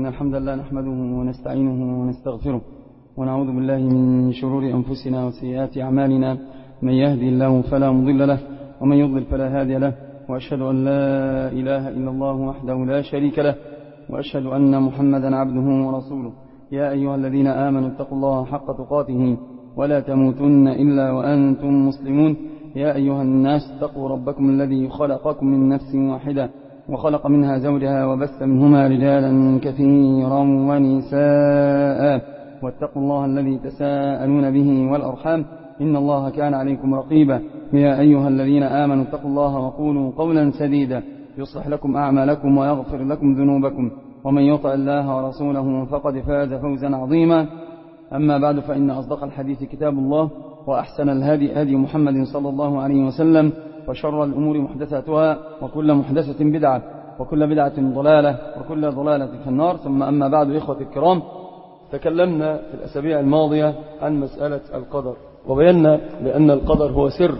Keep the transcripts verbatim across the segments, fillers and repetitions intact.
إن الحمد لله نحمده ونستعينه ونستغفره ونعوذ بالله من شرور أنفسنا وسيئات أعمالنا. من يهدي الله فلا مضل له ومن يضلل فلا هادي له، وأشهد أن لا إله إلا الله وحده لا شريك له، وأشهد أن محمدا عبده ورسوله. يا أيها الذين آمنوا اتقوا الله حق تقاته ولا تموتن إلا وأنتم مسلمون. يا أيها الناس اتقوا ربكم الذي خلقكم من نفس واحدة وخلق منها زوجها وبث منهما رجالا كثيرا ونساء، واتقوا الله الذي تساءلون به والأرحام إن الله كان عليكم رقيبا. يا أيها الذين آمنوا اتقوا الله وقولوا قولا سديدا يصلح لكم أعمالكم ويغفر لكم ذنوبكم، ومن يطع الله ورسوله فقد فاز فوزا عظيما. أما بعد، فإن أصدق الحديث كتاب الله، وأحسن الهدي هدي محمد صلى الله عليه وسلم، وشر الأمور محدثاتها، وكل محدثة بدعة، وكل بدعة ضلالة، وكل ضلالة في النار. ثم أما بعد، إخوة الكرام، تكلمنا في الأسابيع الماضية عن مسألة القدر، وبينا بأن القدر هو سر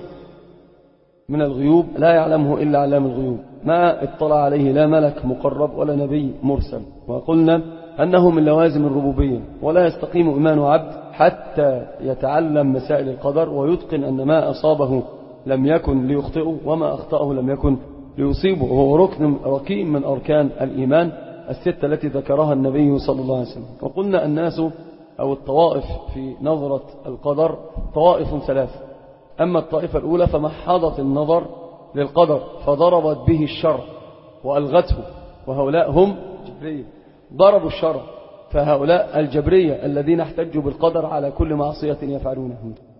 من الغيوب لا يعلمه إلا علام الغيوب، ما اطلع عليه لا ملك مقرب ولا نبي مرسل. وقلنا أنه من لوازم الربوبية، ولا يستقيم إيمان عبد حتى يتعلم مسائل القدر ويتقن أن ما أصابه لم يكن ليخطئه وما أخطأه لم يكن ليصيبه، وهو ركن ركين من أركان الإيمان الستة التي ذكرها النبي صلى الله عليه وسلم. وقلنا الناس أو الطوائف في نظرة القدر طوائف ثلاث. أما الطائفة الأولى فمحضت النظر للقدر فضربت به الشرع وألغته، وهؤلاء هم جبرية، ضربوا الشرع، فهؤلاء الجبرية الذين احتجوا بالقدر على كل معصية يفعلونه.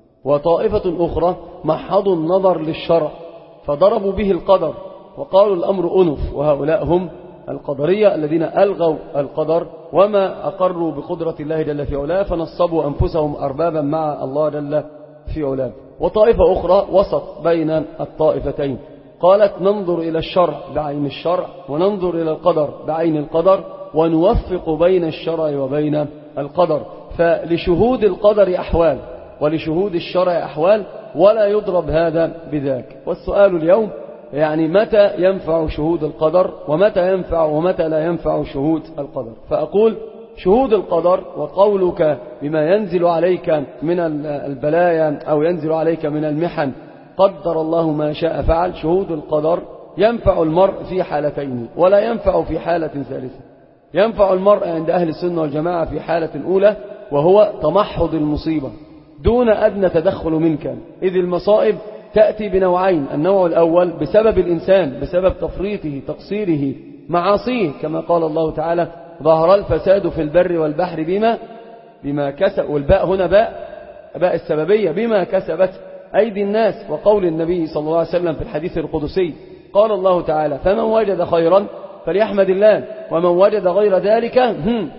وطائفة أخرى محضوا النظر للشرع فضربوا به القدر وقالوا الأمر أنف، وهؤلاء هم القدرية الذين ألغوا القدر وما أقروا بقدرة الله جل في علاه، فنصبوا أنفسهم أربابا مع الله جل في علاه. وطائفة أخرى وسط بين الطائفتين، قالت ننظر إلى الشرع بعين الشرع وننظر إلى القدر بعين القدر، ونوفق بين الشرع وبين القدر. فلشهود القدر أحوال ولشهود الشرع أحوال، ولا يضرب هذا بذاك. والسؤال اليوم يعني متى ينفع شهود القدر ومتى ينفع ومتى لا ينفع شهود القدر. فأقول شهود القدر وقولك بما ينزل عليك من البلايا أو ينزل عليك من المحن قدر الله ما شاء فعل. شهود القدر ينفع المرء في حالتين ولا ينفع في حالة ثالثة. ينفع المرء عند أهل السنة والجماعة في حالة أولى، وهو تمحض المصيبة دون أدنى تدخل منك، إذ المصائب تأتي بنوعين. النوع الأول بسبب الإنسان، بسبب تفريطه تقصيره معاصيه، كما قال الله تعالى ظهر الفساد في البر والبحر بما بما كسب، والباء هنا باء باء السببية، بما كسبت أيدي الناس. وقول النبي صلى الله عليه وسلم في الحديث القدسي قال الله تعالى فمن وجد خيرا فليحمد الله، ومن وجد غير ذلك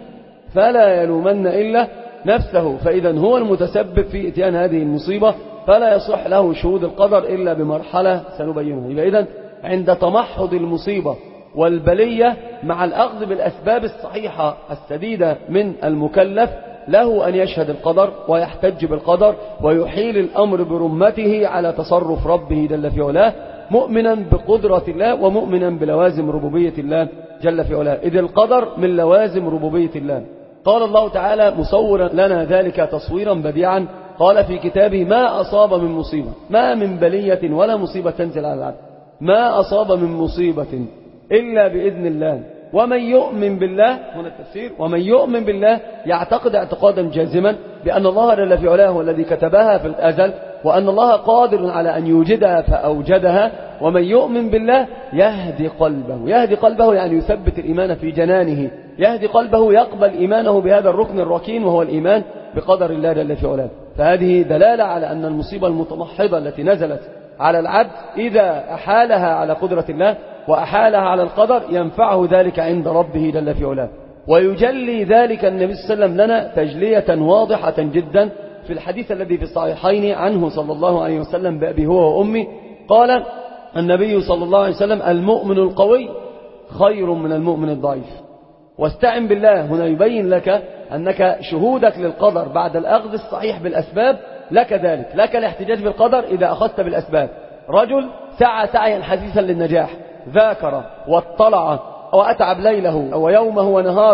فلا يلومن إلا نفسه. فإذا هو المتسبب في إتيان هذه المصيبة، فلا يصح له شهود القدر إلا بمرحلة سنبينها. يبقى إذن عند تمحض المصيبة والبلية مع الأخذ بالأسباب الصحيحة السديدة من المكلف، له أن يشهد القدر ويحتج بالقدر ويحيل الأمر برمته على تصرف ربه جل في علاه، مؤمنا بقدرة الله ومؤمنا بلوازم ربوبية الله جل في علاه، إذ القدر من لوازم ربوبية الله. قال الله تعالى مصورا لنا ذلك تصويرا بديعا، قال في كتابه ما أصاب من مصيبة، ما من بلية ولا مصيبة تنزل على العبد، ما أصاب من مصيبة إلا بإذن الله. ومن يؤمن بالله، هنا التفسير، ومن يؤمن بالله يعتقد اعتقادا جازما بأن الله جل في علاه هو الذي كتبها في الأزل، وأن الله قادر على أن يوجدها فأوجدها. ومن يؤمن بالله يهدي قلبه، يهدي قلبه يعني يثبت الإيمان في جنانه، يهدي قلبه يقبل إيمانه بهذا الركن الركين وهو الإيمان بقدر الله جل في علاه. فهذه دلالة على أن المصيبة المتمحضة التي نزلت على العبد إذا أحالها على قدرة الله وأحالها على القدر ينفعه ذلك عند ربه جل في علاه. ويجلي ذلك النبي صلى الله عليه وسلم لنا تجلية واضحة جدا في الحديث الذي في الصحيحين عنه صلى الله عليه وسلم بأبي هو وأمي، قال النبي صلى الله عليه وسلم المؤمن القوي خير من المؤمن الضعيف. واستعن بالله، هنا يبين لك أنك شهودك للقدر بعد الأخذ الصحيح بالأسباب لك ذلك، لك الاحتجاج بالقدر إذا أخذت بالأسباب. رجل سعى سعيا حثيثا للنجاح، ذاكر واطلع وأتعب ليله ويومه ونهاره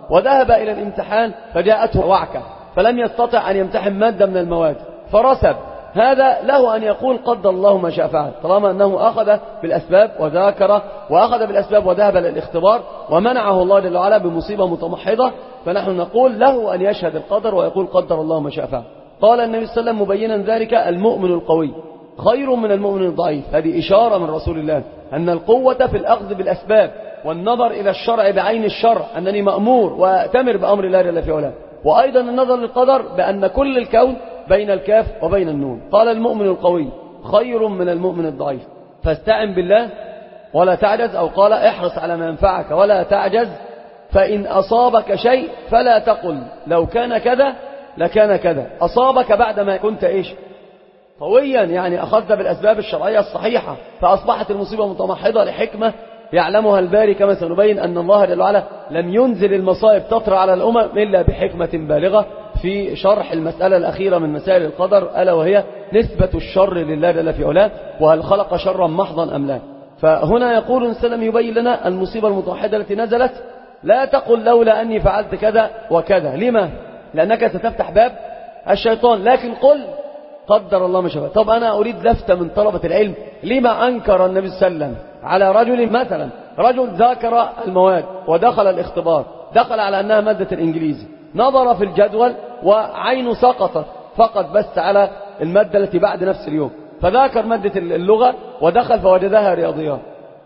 وذهب إلى الامتحان فجاءته وعكة فلم يستطع أن يمتحن مادة من المواد فرسب، هذا له أن يقول قدر الله ما شاء فعل، طالما أنه أخذ بالأسباب وذاكر وأخذ بالأسباب وذهب للاختبار ومنعه الله جل وعلا بمصيبة متمحضة، فنحن نقول له أن يشهد القدر ويقول قدر الله ما شاء فعل. قال النبي صلى الله عليه وسلم مبينا ذلك: المؤمن القوي خير من المؤمن الضعيف. هذه إشارة من رسول الله أن القوة في الأخذ بالأسباب والنظر إلى الشرع بعين الشرع، أنني مأمور وأتمر بأمر الله جل في علاه، وأيضا النظر للقدر بأن كل الكون بين الكاف وبين النون. قال المؤمن القوي خير من المؤمن الضعيف، فاستعن بالله ولا تعجز، أو قال احرص على ما ينفعك ولا تعجز، فإن أصابك شيء فلا تقل لو كان كذا لكان كذا. أصابك بعدما كنت إيش قويا، يعني أخذت بالأسباب الشرعية الصحيحة فأصبحت المصيبة متمحضة لحكمة يعلمها الباري، كما سنبين أن الله جل وعلا لم ينزل المصائب تطرى على الأمم إلا بحكمة بالغة في شرح المسألة الأخيرة من مسائل القدر، ألا وهي نسبة الشر لله جل في علاه، وهل خلق شرا محضا أم لا. فهنا يقول النبي صلى الله عليه وسلم يبين لنا المصيبة المتوحدة التي نزلت: لا تقل لولا أني فعلت كذا وكذا. لما؟ لأنك ستفتح باب الشيطان، لكن قل قدر الله ما شاء. طب أنا أريد لفتة من طلبة العلم: لما أنكر النبي صلى الله عليه وسلم على رجل، مثلا رجل ذاكر المواد ودخل الاختبار، دخل على أنها مادة الإنجليزي، نظر في الجدول وعينه سقطت فقط بس على المادة التي بعد نفس اليوم، فذاكر مادة اللغة ودخل فوجدها رياضيات،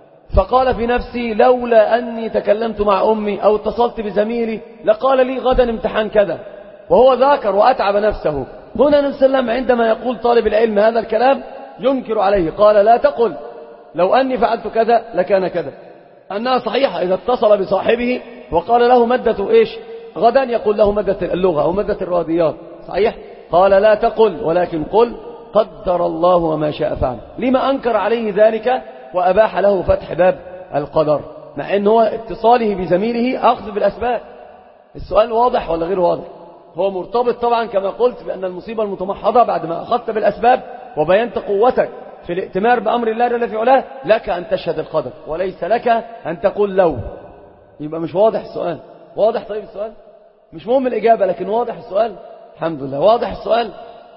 فقال في نفسي لولا أني تكلمت مع أمي أو اتصلت بزميلي لقال لي غدا امتحان كذا، وهو ذاكر وأتعب نفسه. هنا النبي صلى الله عليه وسلم عندما يقول طالب العلم هذا الكلام ينكر عليه، قال: لا تقل لو أني فعلت كذا لكان كذا. أنها صحيحة إذا اتصل بصاحبه وقال له مادة إيش غدا، يقول له مادة اللغة أو مادة الرياضيات، صحيح. قال: لا تقل ولكن قل قدر الله وما شاء فعل. لما أنكر عليه ذلك وأباح له فتح باب القدر، مع أنه اتصاله بزميله أخذ بالأسباب؟ السؤال واضح ولا غير واضح؟ هو مرتبط طبعا كما قلت بأن المصيبة المتمحضة بعد ما أخذت بالأسباب وبينت قوتك في الائتمار بأمر الله جل في علاه، لك أن تشهد القدر وليس لك أن تقول لو. يبقى مش واضح السؤال؟ واضح؟ طيب السؤال مش مهم الإجابة، لكن واضح السؤال؟ الحمد لله واضح السؤال.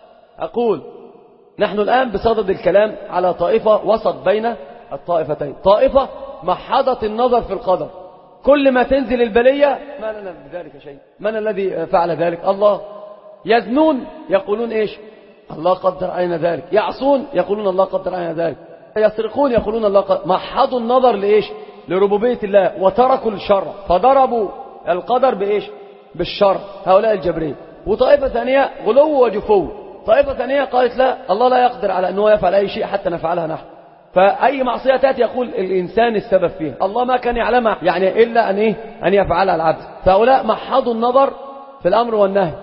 أقول نحن الآن بصدد الكلام على طائفة وسط بين الطائفتين، طائفة محضت النظر في القدر، كل ما تنزل البلية ما لنا بذلك شيء، من الذي فعل ذلك؟ الله. يزنون يقولون إيش؟ الله قدر علينا ذلك. يعصون يقولون الله قدر علينا ذلك. يسرقون يقولون الله قدر. محضوا النظر لإيش؟ لربوبية الله، وتركوا الشرع فضربوا القدر بإيش؟ بالشرع، هؤلاء الجبرية. وطائفة ثانية غلو وجفو، طائفة ثانية قالت لا، الله لا يقدر على أنه يفعل أي شيء حتى نفعلها نحن، فأي معصية تأتي يقول الإنسان السبب فيها، الله ما كان يعلمها يعني إلا أن, إيه؟ أن يفعلها العبد. فهؤلاء محضوا النظر في الأمر والنهي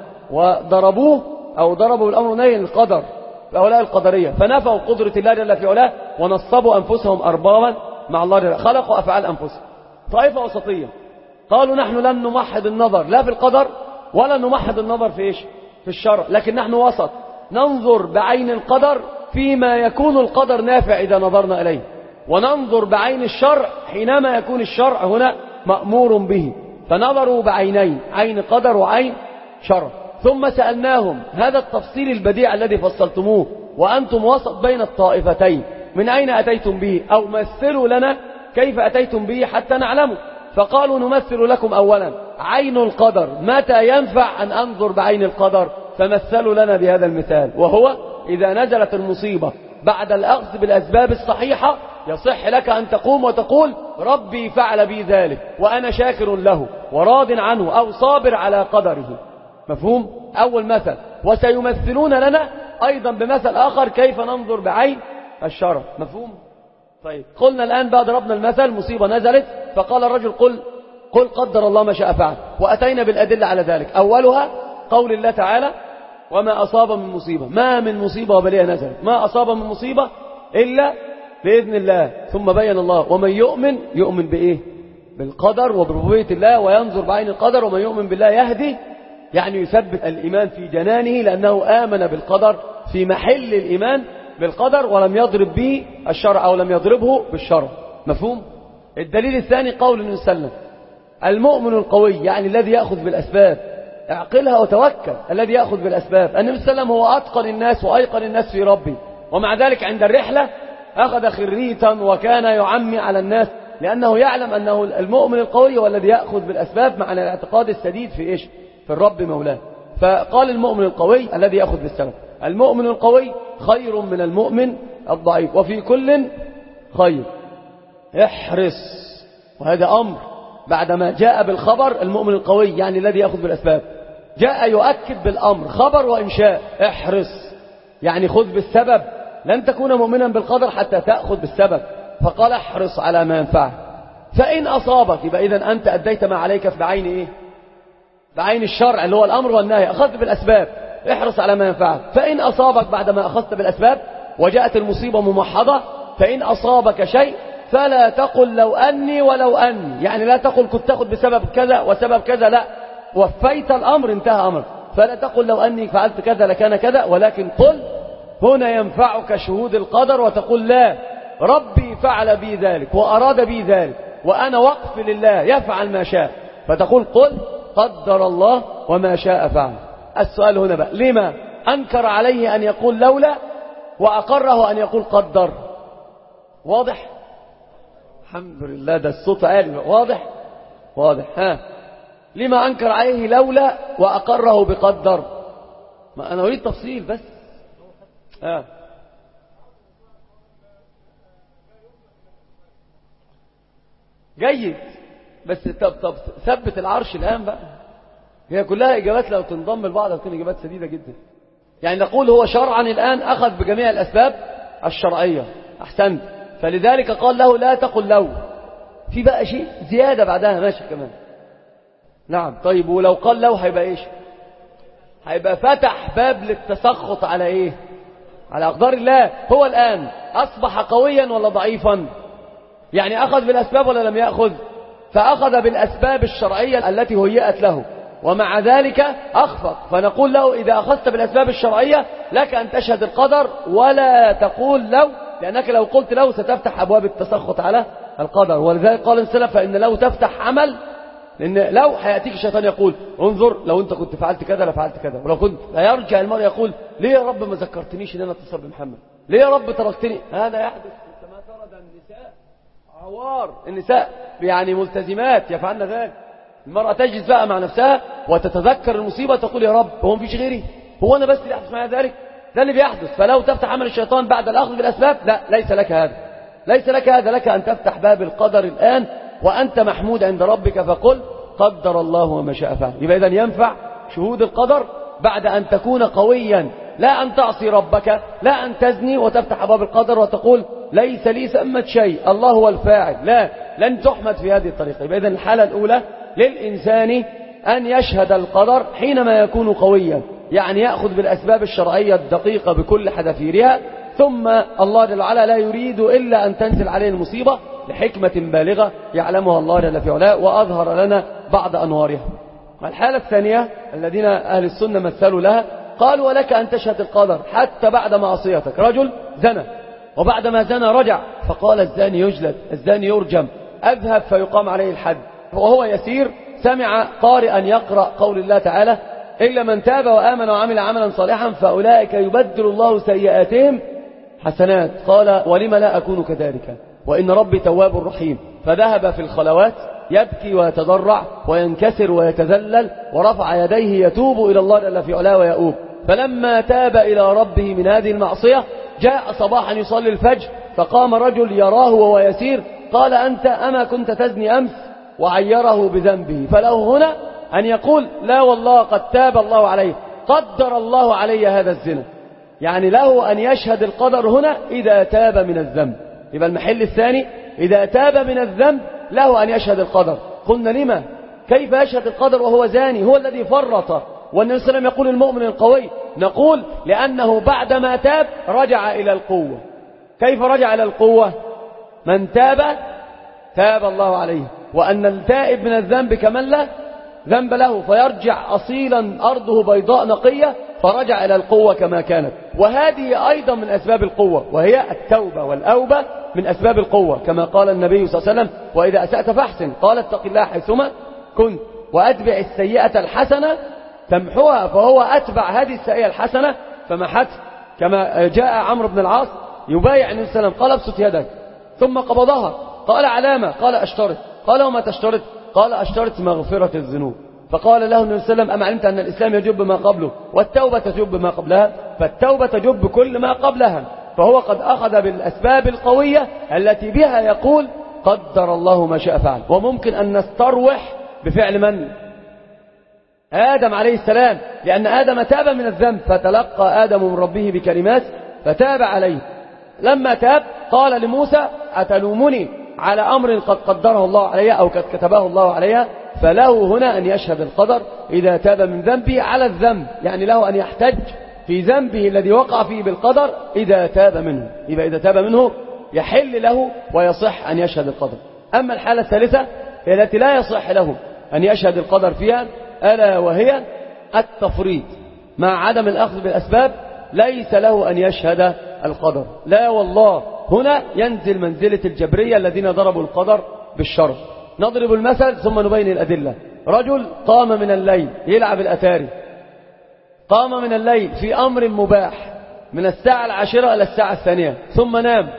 وضربوه أو ضربوا الأمر والنهي للقدر، هؤلاء القدرية، فنفوا قدرة الله جل في علاه ونصبوا أنفسهم أربابا مع الله جل، خلقوا أفعال أنفسهم. طائفة وسطية قالوا نحن لن نمحض النظر لا في القدر ولا نمحض النظر في إيش؟ في الشرع، لكن نحن وسط، ننظر بعين القدر فيما يكون القدر نافع إذا نظرنا إليه، وننظر بعين الشرع حينما يكون الشرع هنا مأمور به. فنظروا بعينين، عين قدر وعين شرع. ثم سألناهم هذا التفصيل البديع الذي فصلتموه وأنتم وسط بين الطائفتين من أين أتيتم به، أو مثلوا لنا كيف أتيتم به حتى نعلمه. فقالوا نمثل لكم أولا عين القدر، متى ينفع أن أنظر بعين القدر؟ فمثلوا لنا بهذا المثال، وهو إذا نزلت المصيبة بعد الأخذ بالأسباب الصحيحة يصح لك أن تقوم وتقول ربي فعل بي ذلك وأنا شاكر له وراض عنه أو صابر على قدره. مفهوم؟ أول مثل. وسيمثلون لنا أيضا بمثل آخر كيف ننظر بعين الشرع. مفهوم؟ طيب قلنا الآن بعد ضربنا المثل، مصيبة نزلت فقال الرجل قل قل قدر الله ما شاء فعل، وأتينا بالأدلة على ذلك. أولها قول الله تعالى وما أصاب من مصيبة، ما من مصيبة وبلية نزلت، ما أصاب من مصيبة إلا بإذن الله. ثم بين الله ومن يؤمن يؤمن بإيه؟ بالقدر وبربوبية الله وينظر بعين القدر. ومن يؤمن بالله يهدي، يعني يثبت الإيمان في جنانه لأنه آمن بالقدر في محل الإيمان بالقدر ولم يضرب به الشرع أو لم يضربه بالشرع. مفهوم؟ الدليل الثاني قول النبي صلى الله عليه وسلم المؤمن القوي يعني الذي يأخذ بالأسباب، اعقلها وتوكل، الذي يأخذ بالأسباب. النبي صلى الله عليه وسلم هو أتقن الناس وأيقن الناس في ربي، ومع ذلك عند الرحلة أخذ خريتا وكان يعمي على الناس، لأنه يعلم أنه المؤمن القوي هو الذي يأخذ بالأسباب مع الاعتقاد السديد في إيش؟ في الرب مولاه. فقال المؤمن القوي الذي يأخذ بالسبب. المؤمن القوي خير من المؤمن الضعيف، وفي كل خير. احرص، وهذا أمر بعدما جاء بالخبر المؤمن القوي يعني الذي يأخذ بالأسباب، جاء يؤكد بالأمر، خبر وإنشاء. احرص يعني خذ بالسبب، لن تكون مؤمنا بالقدر حتى تأخذ بالسبب. فقال احرص على ما ينفعك، فإن أصابك، يبقى إذن أنت أديت ما عليك في بعين إيه؟ بعين الشرع اللي هو الأمر والنهي، أخذت بالأسباب. احرص على ما ينفعك. فإن أصابك بعدما أخذت بالأسباب وجاءت المصيبة ممحضة، فإن أصابك شيء فلا تقل لو أني ولو أني، يعني لا تقل كنت تأخذ بسبب كذا وسبب كذا، لا، وفيت الأمر انتهى أمر. فلا تقل لو أني فعلت كذا لكان كذا، ولكن قل هنا ينفعك شهود القدر، وتقول لا، ربي فعل بي ذلك وأراد بي ذلك، وأنا وقف لله يفعل ما شاء. فتقول قل قدر الله وما شاء فعل. السؤال هنا بقى، لما أنكر عليه أن يقول لولا وأقره أن يقول قدر؟ واضح؟ الحمد لله، ده الصوت عالي. واضح؟ واضح. ها، لما أنكر عليه لولا وأقره بقدر؟ ما أنا أريد تفصيل بس. ها، جيد، بس طب طب ثبت العرش الآن بقى. هي كلها إجابات لو تنضم لبعض تكون إجابات سديدة جدا. يعني نقول هو شرعا الآن أخذ بجميع الأسباب الشرعية. أحسنت. فلذلك قال له لا تقل لو. في بقى شيء زيادة بعدها ماشي كمان. نعم. طيب ولو قال لو هيبقى إيش؟ هيبقى فتح باب للتسخط على إيه؟ على أقدار الله. هو الآن أصبح قويا ولا ضعيفا؟ يعني أخذ بالأسباب ولا لم يأخذ؟ فأخذ بالأسباب الشرعية التي هيئت له، ومع ذلك أخفق. فنقول له إذا أخذت بالأسباب الشرعية لك أن تشهد القدر ولا تقول لو، لأنك لو قلت لو ستفتح أبواب التسخط على القدر. ولذلك قال السلف فإن لو تفتح عمل، لأن لو هيأتيك الشيطان يقول انظر لو أنت كنت فعلت كذا لفعلت كذا، ولو كنت هيرجع المرء يقول ليه يا رب ما ذكرتنيش إن أنا اتصل بمحمد، ليه يا رب تركتني. هذا يحدث كما ترى. ده النساء عوار، النساء يعني ملتزمات يفعلن ذلك. المرأة تجلس بقى مع نفسها وتتذكر المصيبة تقول يا رب هو مفيش غيري، هو أنا بس اللي يحدث معي ذلك؟ ده اللي بيحدث. فلو تفتح عمل الشيطان بعد الأخذ بالأسباب، لا، ليس لك هذا، ليس لك هذا. لك أن تفتح باب القدر الآن وأنت محمود عند ربك، فقل قدر الله وما شاء فعل. يبقى إذن ينفع شهود القدر بعد أن تكون قويا، لا أن تعصي ربك، لا أن تزني وتفتح باب القدر وتقول ليس لي ثمة شيء، الله هو الفاعل. لا، لن تحمد في هذه الطريقة. يبقى إذن الحالة الأولى للإنسان أن يشهد القدر حينما يكون قويا، يعني يأخذ بالأسباب الشرعية الدقيقة بكل حذافيرها، ثم الله جل وعلا لا يريد إلا أن تنزل عليه المصيبة لحكمة بالغة يعلمها الله جل في علاه وأظهر لنا بعض أنوارها. الحالة الثانية الذين أهل السنة مثلوا لها، قالوا ولك أن تشهد القدر حتى بعد معصيتك. رجل زنى وبعدما زنى رجع، فقال الزاني يجلد، الزاني يرجم، أذهب فيقام عليه الحد. وهو يسير سمع قارئا يقرأ قول الله تعالى إلا من تاب وآمن وعمل عملا صالحا فأولئك يبدل الله سيئاتهم حسنات. قال ولم لا أكون كذلك وإن ربي تواب رحيم. فذهب في الخلوات يبكي ويتضرع وينكسر ويتذلل، ورفع يديه يتوب إلى الله جل في علاه ويؤوب. فلما تاب إلى ربه من هذه المعصية جاء صباحا يصلي الفجر، فقام رجل يراه وهو يسير قال أنت أما كنت تزني أمس؟ وعيره بذنبه. فله هنا أن يقول لا والله قد تاب الله عليه، قدر الله علي هذا الزنا. يعني له أن يشهد القدر هنا إذا تاب من الذنب. يبقى المحل الثاني إذا تاب من الذنب له أن يشهد القدر. قلنا لما؟ كيف يشهد القدر وهو زاني؟ هو الذي فرط. والنبي صلى الله عليه وسلم يقول المؤمن القوي. نقول لأنه بعدما تاب رجع إلى القوة. كيف رجع إلى القوة؟ من تاب تاب الله عليه، وأن التائب من الذنب كمن لا ذنب له، فيرجع أصيلا أرضه بيضاء نقية، فرجع إلى القوة كما كانت. وهذه أيضا من أسباب القوة، وهي التوبة والأوبة من أسباب القوة، كما قال النبي صلى الله عليه وسلم وإذا أسأت فاحسن، قال اتق الله حيثما كنت وأتبع السيئة الحسنة تمحوها، فهو أتبع هذه السيئة الحسنة فمحتها، كما جاء عمرو بن العاص يبايع النبي صلى الله عليه وسلم قال ابسط يدك ثم قبضها، قال علامة؟ قال أشترط. قال وما تشترط؟ قال أشترط مغفرة الذنوب. فقال له النبي صلى الله عليه وسلم أما علمت أن الإسلام يجب ما قبله والتوبة تجب ما قبلها؟ فالتوبة تجب كل ما قبلها. فهو قد أخذ بالأسباب القوية التي بها يقول قدر الله ما شاء فعل. وممكن أن نستروح بفعل من؟ آدم عليه السلام، لأن آدم تاب من الذنب، فتلقى آدم من ربه بكلمات فتاب عليه. لما تاب قال لموسى أتلومني على أمر قد قدره الله عليها أو قد كتبه الله عليها؟ فله هنا أن يشهد القدر إذا تاب من ذنبه على الذنب، يعني له أن يحتج في ذنبه الذي وقع فيه بالقدر إذا تاب منه. يبقى إذا تاب منه يحل له ويصح أن يشهد القدر. أما الحالة الثالثة التي لا يصح له أن يشهد القدر فيها ألا وهي التفريط مع عدم الأخذ بالأسباب، ليس له أن يشهد القدر، لا والله. هنا ينزل منزلة الجبرية الذين ضربوا القدر بالشرط. نضرب المثل ثم نبين الأدلة. رجل قام من الليل يلعب الأتاري، قام من الليل في أمر مباح من الساعة العاشرة إلى الساعة الثانية، ثم نام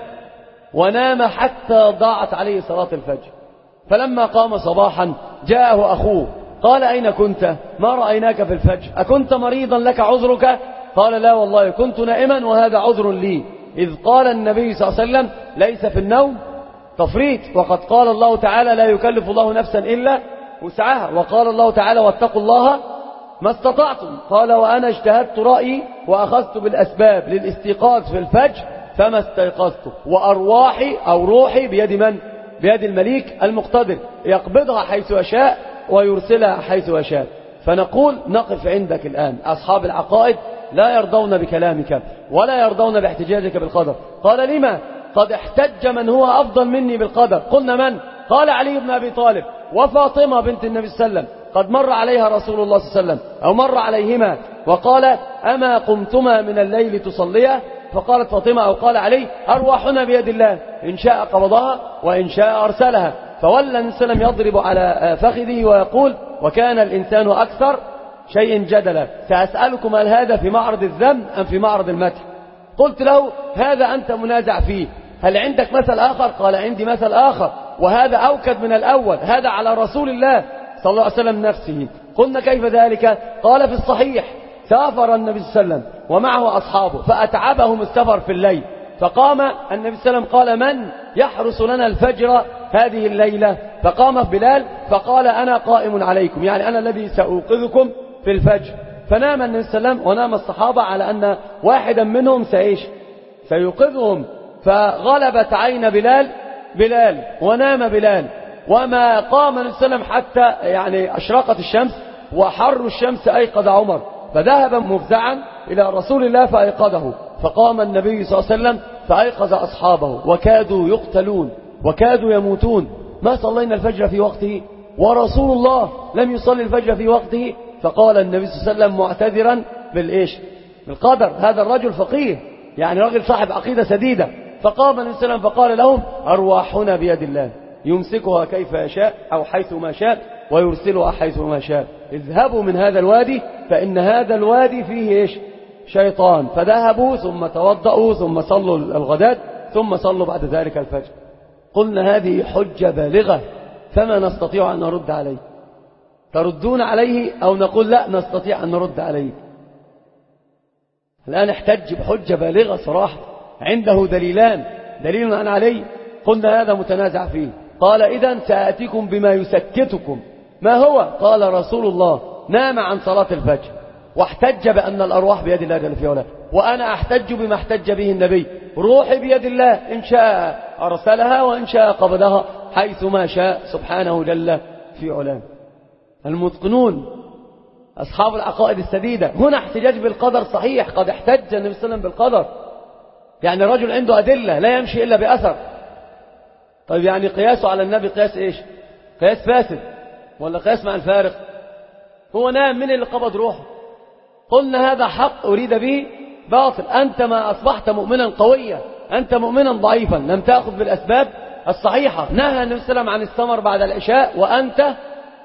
ونام حتى ضاعت عليه صلاة الفجر. فلما قام صباحا جاءه أخوه قال أين كنت؟ ما رأيناك في الفجر، أكنت مريضا لك عذرك؟ قال لا والله كنت نائما وهذا عذر لي. إذ قال النبي صلى الله عليه وسلم ليس في النوم تفريط، وقد قال الله تعالى لا يكلف الله نفسا إلا وسعها، وقال الله تعالى واتقوا الله ما استطعتم. قال وأنا اجتهدت رأيي وأخذت بالأسباب للاستيقاظ في الفجر فما استيقظت، وأرواحي أو روحي بيد من؟ بيد المليك المقتدر، يقبضها حيث يشاء ويرسلها حيث يشاء. فنقول نقف عندك الآن. أصحاب العقائد لا يرضون بكلامك ولا يرضون باحتجاجك بالقدر. قال لما؟ قد احتج من هو أفضل مني بالقدر. قلنا من؟ قال علي بن أبي طالب وفاطمة بنت النبي صلى الله عليه وسلم، قد مر عليها رسول الله صلى الله عليه وسلم أو مر عليهما وقال أما قمتما من الليل تصليا؟ فقالت فاطمة أو قال علي أرواحنا بيد الله إن شاء قبضها وإن شاء أرسلها. فولى النبي صلى الله عليه وسلم يضرب على فخذه ويقول وكان الإنسان أكثر شيء جدلا. سأسألكم هل هذا في معرض الذم أم في معرض المدح؟ قلت له هذا أنت منازع فيه، هل عندك مثل آخر؟ قال عندي مثل آخر وهذا أوكد من الأول، هذا على رسول الله صلى الله عليه وسلم نفسه. قلنا كيف ذلك؟ قال في الصحيح سافر النبي صلى الله عليه وسلم ومعه أصحابه فأتعبهم السفر في الليل، فقام النبي صلى الله عليه وسلم قال من يحرس لنا الفجر هذه الليلة؟ فقام بلال فقال أنا قائم عليكم، يعني أنا الذي سأوقظكم في الفجر. فنام النبي صلى الله عليه وسلم ونام الصحابة على أن واحدا منهم سيش سيوقظهم، فغلبت عين بلال بلال ونام بلال، وما قام النبي صلى الله عليه وسلم حتى يعني أشرقت الشمس وحر الشمس أيقظ عمر، فذهب مفزعا إلى رسول الله فأيقظه، فقام النبي صلى الله عليه وسلم فأيقظ أصحابه وكادوا يقتلون وكادوا يموتون. ما صلينا الفجر في وقته ورسول الله لم يصلي الفجر في وقته. فقال النبي صلى الله عليه وسلم معتذرا بالإيش؟ بالقدر. هذا الرجل فقيه، يعني رجل صاحب عقيدة سديدة. فقام النبي صلى الله عليه وسلم فقال لهم أرواحنا بيد الله يمسكها كيف يشاء أو حيث ما شاء ويرسلها حيث ما شاء، اذهبوا من هذا الوادي فإن هذا الوادي فيه إيش؟ شيطان. فذهبوا ثم توضأوا ثم صلوا الغداة ثم صلوا بعد ذلك الفجر. قلنا هذه حجة بالغة فما نستطيع أن نرد عليه. تردون عليه أو نقول لا نستطيع أن نرد عليه. الآن احتج بحجة بالغة صراحة، عنده دليلان، دليل عن علي قلنا هذا متنازع فيه. قال إذن سآتيكم بما يسكتكم. ما هو؟ قال رسول الله نام عن صلاة الفجر واحتج بأن الأرواح بيد الله جل في علاه، وأنا أحتج بما احتج به النبي، روحي بيد الله إن شاء أرسلها وإن شاء قبضها حيث ما شاء سبحانه جل في علاه. المتقنون أصحاب العقائد السديدة. هنا احتجاج بالقدر صحيح، قد احتج النبي صلى الله عليه وسلم بالقدر، يعني رجل عنده أدلة لا يمشي إلا بأثر. طيب يعني قياسه على النبي قياس إيش؟ قياس فاسد ولا قياس مع الفارق؟ هو نام، من اللي قبض روحه؟ قلنا هذا حق أريد به باطل. أنت ما أصبحت مؤمنا قويا، أنت مؤمنا ضعيفا لم تأخذ بالأسباب الصحيحة. نهى النبي صلى الله عليه وسلم عن السمر بعد العشاء وأنت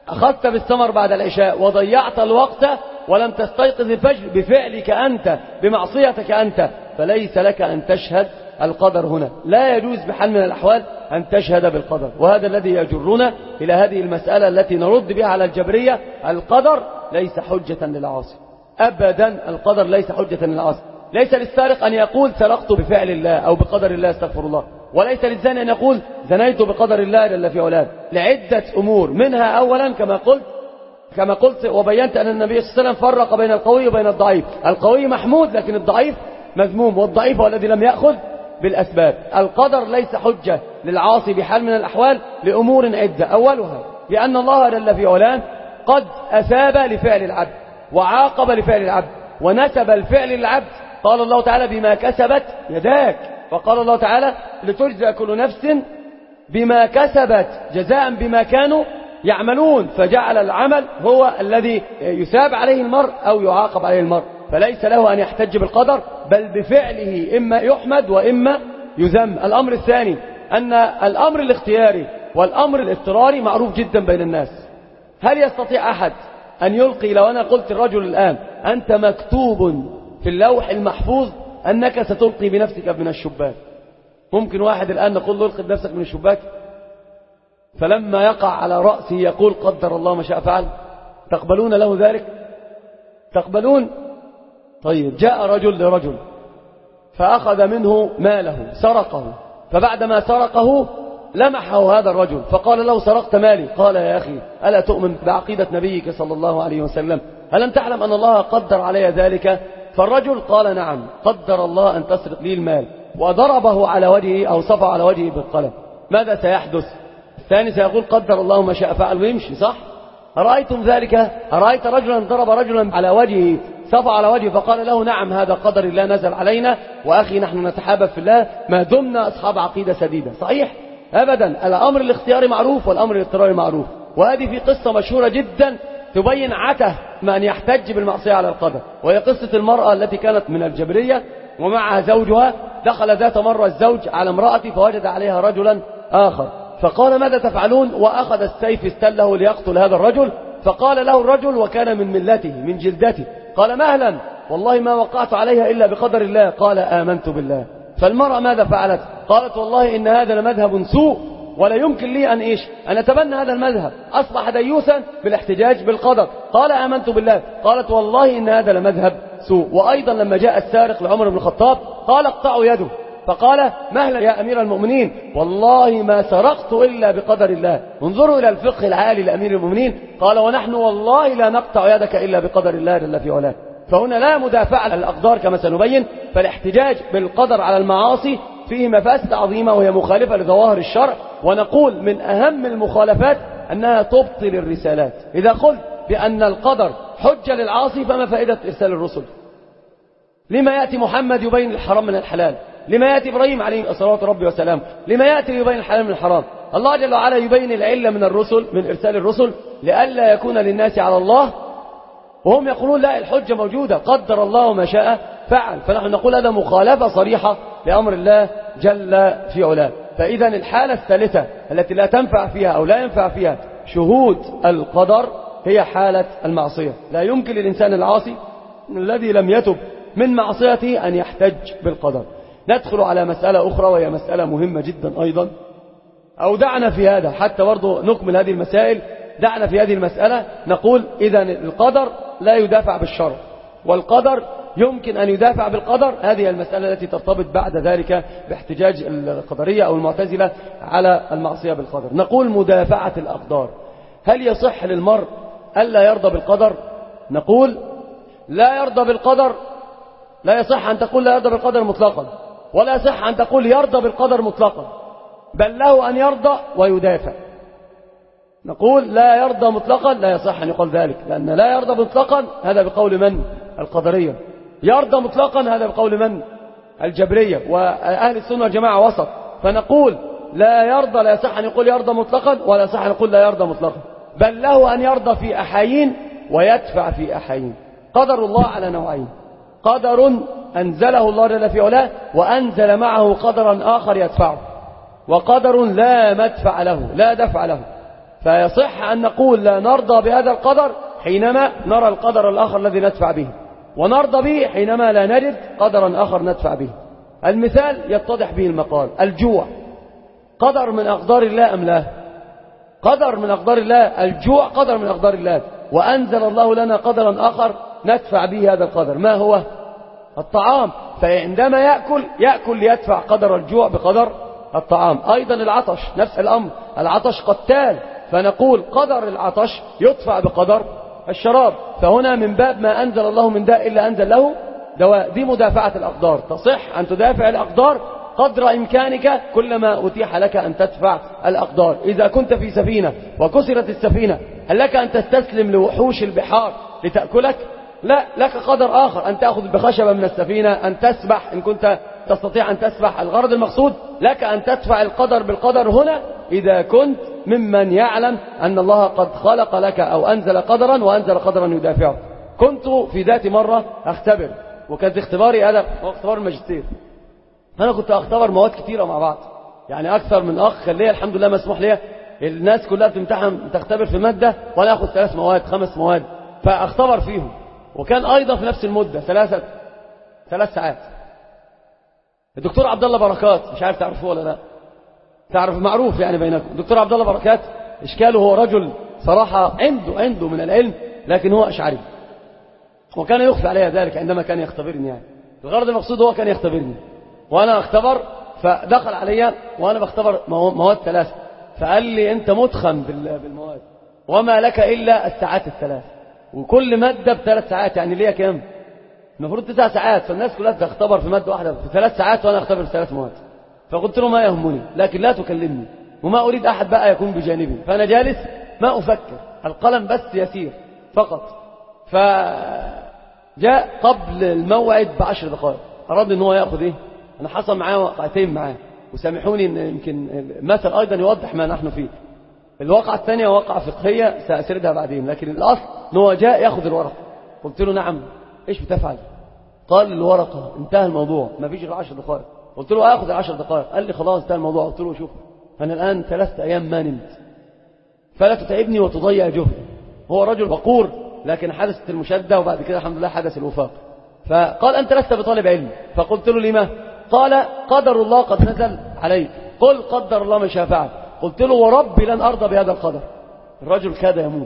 أخذت بالثمر بعد العشاء وضيعت الوقت ولم تستيقظ الفجر بفعلك أنت بمعصيتك أنت، فليس لك أن تشهد القدر هنا. لا يجوز بحال من الأحوال أن تشهد بالقدر. وهذا الذي يجرنا إلى هذه المسألة التي نرد بها على الجبرية: القدر ليس حجة للعاصي أبدا. القدر ليس حجة للعاصي. ليس للسارق أن يقول سرقت بفعل الله أو بقدر الله استغفر الله، وليس للزاني أن يقول زنيت بقدر الله جل في علاه، لعدة أمور. منها أولا كما قلت كما قلت وبينت أن النبي صلى الله عليه وسلم فرق بين القوي وبين الضعيف. القوي محمود لكن الضعيف مذموم، والضعيف هو الذي لم يأخذ بالأسباب. القدر ليس حجة للعاصي بحال من الأحوال لأمور عدة. أولها لأن الله جل في علاه قد أثاب لفعل العبد وعاقب لفعل العبد ونسب الفعل للعبد. قال الله تعالى: بما كسبت يداك. وقال الله تعالى: لتجزى كل نفس بما كسبت جزاء بما كانوا يعملون. فجعل العمل هو الذي يثاب عليه المرء أو يعاقب عليه المرء، فليس له أن يحتج بالقدر بل بفعله إما يحمد وإما يذم. الأمر الثاني أن الأمر الاختياري والأمر الاضطراري معروف جدا بين الناس. هل يستطيع أحد أن يلقي؟ لو أنا قلت الرجل الآن أنت مكتوب في اللوح المحفوظ أنك ستلقي بنفسك من الشباك، ممكن واحد الآن نقول له القي بنفسك من الشباك، فلما يقع على رأسه يقول قدر الله ما شاء فعل؟ تقبلون له ذلك؟ تقبلون؟ طيب، جاء رجل لرجل فأخذ منه ماله سرقه، فبعدما سرقه لمحه هذا الرجل فقال له سرقت مالي. قال: يا أخي ألا تؤمن بعقيدة نبيك صلى الله عليه وسلم؟ ألم تعلم أن الله قدر علي ذلك؟ فالرجل قال: نعم قدر الله أن تسرق لي المال، وضربه على وجهه أو صفع على وجهه بالقلم. ماذا سيحدث؟ الثاني سيقول قدر الله ما شاء فعل ويمشي، صح؟ أرأيتم ذلك؟ أرأيت رجلا ضرب رجلا على وجهه صفع على وجهه فقال له: نعم هذا قدر الله نزل علينا، وأخي نحن نتحابب في الله ما دمنا أصحاب عقيدة سديدة. صحيح؟ أبدا. الأمر الاختياري معروف والأمر الاضطراري معروف. وهذه في قصة مشهورة جدا تبين عته من يحتج بالمعصية على القدر، وهي قصة المرأة التي كانت من الجبرية ومعها زوجها. دخل ذات مرة الزوج على امرأته فوجد عليها رجلا آخر، فقال: ماذا تفعلون؟ وأخذ السيف استله ليقتل هذا الرجل. فقال له الرجل وكان من ملته من جلدته، قال: مهلا والله ما وقعت عليها إلا بقدر الله. قال: آمنت بالله. فالمرأة ماذا فعلت؟ قالت: والله إن هذا لمذهب سوء ولا يمكن لي أن إيش أن أتبنى هذا المذهب. أصبح ديوثا بالاحتجاج بالقدر. قال: آمنت بالله. قالت: والله إن هذا لمذهب سوء. وأيضا لما جاء السارق لعمر بن الخطاب قال: اقطعوا يده. فقال: مهلا يا أمير المؤمنين والله ما سرقت إلا بقدر الله. انظروا إلى الفقه العالي لأمير المؤمنين. قال: ونحن والله لا نقطع يدك إلا بقدر الله جل في علاه. فهنا لا مدافع على الأقدار كما سنبين. فالاحتجاج بالقدر على المعاصي فيه مفاسد عظيمة وهي مخالفة لظواهر الشرع، ونقول من أهم المخالفات أنها تبطل الرسالات. إذا قلت بأن القدر حجة للعاصي فما فائدة إرسال الرسل؟ لما يأتي محمد يبين الحرام من الحلال؟ لما يأتي إبراهيم عليه صلوات ربي وسلامه؟ لما يأتي يبين الحلال من الحرام؟ الله جل وعلا يبين العلة من الرسل من إرسال الرسل لئلا يكون للناس على الله، وهم يقولون لا الحجة موجودة قدر الله ما شاء فعل. فنحن نقول هذا مخالفة صريحة لأمر الله جل في علاه. فإذا الحالة الثالثة التي لا تنفع فيها أو لا ينفع فيها شهود القدر هي حالة المعصية. لا يمكن للإنسان العاصي الذي لم يتب من معصيته أن يحتج بالقدر. ندخل على مسألة أخرى وهي مسألة مهمة جدا أيضا، أو دعنا في هذا حتى برضو نكمل هذه المسائل. دعنا في هذه المسألة نقول إذا القدر لا يدافع بالشرع، والقدر يمكن أن يدافع بالقدر. هذه المسألة التي ترتبط بعد ذلك باحتجاج القدرية أو المعتزلة على المعصية بالقدر. نقول مدافعة الأقدار. هل يصح للمرء ألا يرضى بالقدر؟ نقول لا يرضى بالقدر. لا يصح أن تقول لا يرضى بالقدر مطلقا، ولا يصح أن تقول يرضى بالقدر مطلقا، بل له أن يرضى ويدافع. نقول لا يرضى مطلقا لا يصح أن يقول ذلك، لأن لا يرضى مطلقا هذا بقول من؟ القدرية. يرضى مطلقا هذا بقول من؟ الجبرية. وأهل السنة والجماعة وسط. فنقول لا يرضى لا يصح أن يقول يرضى مطلقا، ولا يصح أن يقول لا يرضى مطلقا، بل له أن يرضى في أحايين ويدفع في أحايين. قدر الله على نوعين: قدر أنزله الله جل في علاه وأنزل معه قدرا آخر يدفعه، وقدر لا مدفع له لا دفع له. فيصح أن نقول لا نرضى بهذا القدر حينما نرى القدر الآخر الذي ندفع به، ونرضى به حينما لا نجد قدرا آخر ندفع به. المثال يتضح به المقال. الجوع قدر من أقدار الله أم لا؟ قدر من أقدار الله. الجوع قدر من أقدار الله، وأنزل الله لنا قدرا آخر ندفع به هذا القدر. ما هو؟ الطعام. فعندما يأكل يأكل ليدفع قدر الجوع بقدر الطعام. أيضا العطش نفس الأمر، العطش قتال، فنقول قدر العطش يدفع بقدر الشراب. فهنا من باب ما أنزل الله من داء إلا أنزل له دواء. دي مدافعة الأقدار. تصح أن تدافع الأقدار قدر إمكانك كلما أتيح لك أن تدفع الأقدار. إذا كنت في سفينة وكسرت السفينة، هل لك أن تستسلم لوحوش البحار لتأكلك؟ لا، لك قدر آخر، أن تأخذ بخشبة من السفينة، أن تسبح إن كنت تستطيع أن تسبح. الغرض المقصود لك أن تدفع القدر بالقدر هنا إذا كنت ممن يعلم أن الله قد خلق لك أو أنزل قدرا وأنزل قدرا يدافعه. كنت في ذات مرة أختبر، وكانت اختباري هذا هو اختبار الماجستير. أنا كنت أختبر مواد كثيرة مع بعض، يعني أكثر من أخ كان لي الحمد لله مسموح لي. الناس كلها بتمتحن تختبر في مادة وأنا أخذ ثلاث مواد خمس مواد فأختبر فيهم، وكان أيضا في نفس المدة ثلاثة ثلاث ساعات. الدكتور عبد الله بركات، مش عارف تعرفوه ولا لا؟ تعرف، معروف يعني بينكم. الدكتور عبد الله بركات إشكاله هو رجل صراحة عنده عنده من العلم، لكن هو أشعري، وكان يخفى عليه ذلك عندما كان يختبرني. يعني الغرض المقصود هو كان يختبرني وأنا أختبر، فدخل علي وأنا بختبر مواد ثلاثة، فقال لي أنت متخن بالمواد وما لك إلا الساعات الثلاث، وكل مادة بثلاث ساعات، يعني ليا كام؟ المفروض تسع ساعات، فالناس كلها تختبر في مادة واحدة في ثلاث ساعات وأنا أختبر في ثلاث مواد. فقلت له ما يهمني، لكن لا تكلمني، وما أريد أحد بقى يكون بجانبي. فأنا جالس ما أفكر، القلم بس يسير فقط. فجاء قبل الموعد بعشر دقائق أراد أن هو يأخذ إيه؟ أنا حصل معاه وقعتين معاه، وسامحوني إن يمكن المثل أيضا يوضح ما نحن فيه. الواقعة الثانية واقعة فقهية سأسردها بعدين، لكن الأصل أنه جاء يأخذ الورقة. قلت له نعم، إيش بتفعل؟ قال الورقة، انتهى الموضوع، ما فيش غير عشر دقائق. قلت له آخذ العشر دقائق. قال لي خلاص انتهى الموضوع. قلت له شوف، أنا الآن ثلاثة أيام ما نمت، فلا تتعبني وتضيع جهدي. هو رجل وقور، لكن حدثت المشدة وبعد كده الحمد لله حدث الوفاق. فقال أنت لست بطالب علم. فقلت له لما؟ قال قدر الله قد نزل عليك، قل قدر الله ما شاء فعل. قلت له وربي لن أرضى بهذا القدر. الرجل كاد يموت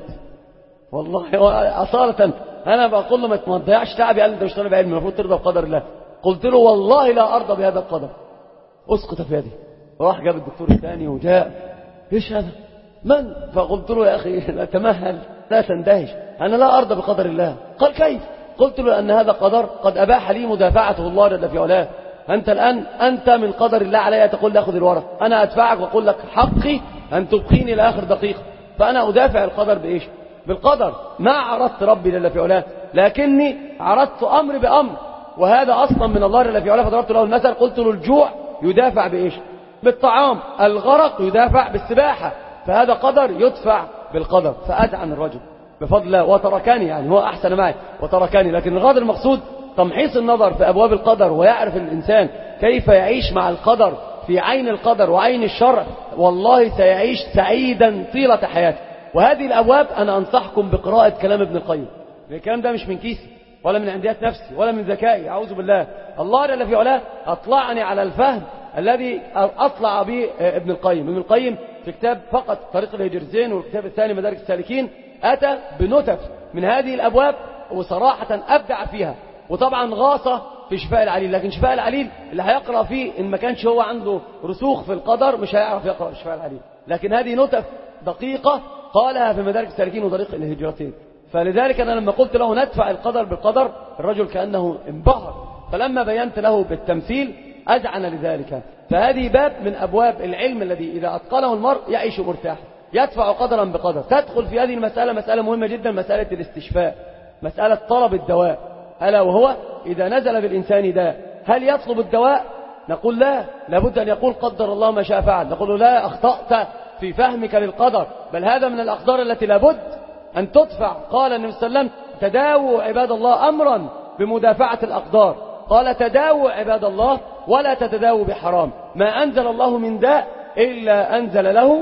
والله أصالة. أنا بقول له ما تضيعش تعبي. قال لي أنت مش طالب علم، المفروض ترضى بقدر الله. قلت له والله لا أرضى بهذا القدر. أسقط في يدي. راح جاب الدكتور الثاني وجاء، إيش هذا؟ من؟ فقلت له يا أخي لا تمهل، لا تندهش، أنا لا أرضى بقدر الله. قال كيف؟ قلت له أن هذا قدر قد أباح لي مدافعته الله جل في علاه. أنت الآن أنت من قدر الله علي تقول لي أخذ الورق، أنا أدفعك وأقول لك حقي أن تبقيني لآخر دقيقة. فأنا أدافع القدر بإيش؟ بالقدر. ما عرضت ربي جل في علاه، لكني عرضت أمر بأمر، وهذا أصلا من الله جل في علاه. فضربت له المثل، قلت له الجوع يدافع بإيش؟ بالطعام. الغرق يدافع بالسباحة. فهذا قدر يدفع بالقدر. فأدعن الرجل بفضل الله وتركني، يعني هو أحسن معي وتركني. لكن الغرض المقصود تمحيص النظر في أبواب القدر، ويعرف الإنسان كيف يعيش مع القدر في عين القدر وعين الشرع. والله سيعيش سعيدا طيلة حياته. وهذه الأبواب أنا أنصحكم بقراءة كلام ابن القيم. الكلام ده مش من كيسي ولا من عنديات نفسي ولا من ذكائي، أعوذ بالله. الله جل في علاه أطلعني على الفهم الذي أطلع به ابن القيم. ابن القيم في كتاب فقط طريق الهجرتين، والكتاب الثاني مدارك السالكين، أتى بنتف من هذه الأبواب وصراحة أبدع فيها. وطبعا غاصة في شفاء العليل، لكن شفاء العليل اللي هيقرأ فيه إن ما كانش هو عنده رسوخ في القدر مش هيعرف يقرأ في شفاء العليل. لكن هذه نتف دقيقة قالها في مدارك السالكين وطريق الهجرتين. فلذلك أنا لما قلت له ندفع القدر بالقدر، الرجل كأنه انبهر. فلما بينت له بالتمثيل أذعن لذلك. فهذه باب من أبواب العلم الذي إذا أتقنه المرء يعيش مرتاح، يدفع قدرا بقدر. تدخل في هذه المسألة مسألة مهمة جدا، مسألة الاستشفاء، مسألة طلب الدواء، ألا وهو إذا نزل بالإنسان داء هل يطلب الدواء؟ نقول لا، لابد أن يقول قدر الله ما شاء فعل. نقول لا، أخطأت في فهمك للقدر، بل هذا من الأقدار التي لابد أن تدفع. قال النبي صلى الله عليه وسلم تداووا عباد الله أمرا بمدافعة الأقدار. قال تداووا عباد الله ولا تتداووا بحرام. ما أنزل الله من داء إلا أنزل له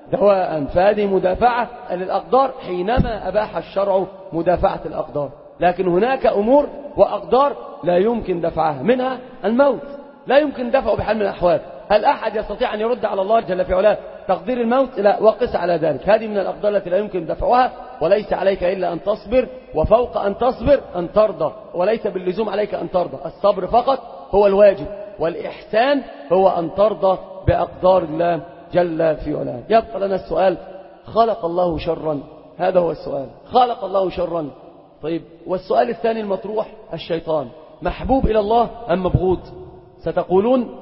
دواء، فهذه مدافعة للأقدار حينما أباح الشرع مدافعة الأقدار. لكن هناك أمور وأقدار لا يمكن دفعها، منها الموت لا يمكن دفعه بحال من الأحوال. هل أحد يستطيع أن يرد على الله جل في علاه تقدير الموت؟ لا، وقس على ذلك. هذه من الأقدار التي لا يمكن دفعها، وليس عليك إلا أن تصبر، وفوق أن تصبر أن ترضى، وليس باللزوم عليك أن ترضى. الصبر فقط هو الواجب، والإحسان هو أن ترضى بأقدار الله جل في علاه. يبقى لنا السؤال: خلق الله شرا؟ هذا هو السؤال، خلق الله شرا. طيب، والسؤال الثاني المطروح: الشيطان محبوب إلى الله أم مبغوض؟ ستقولون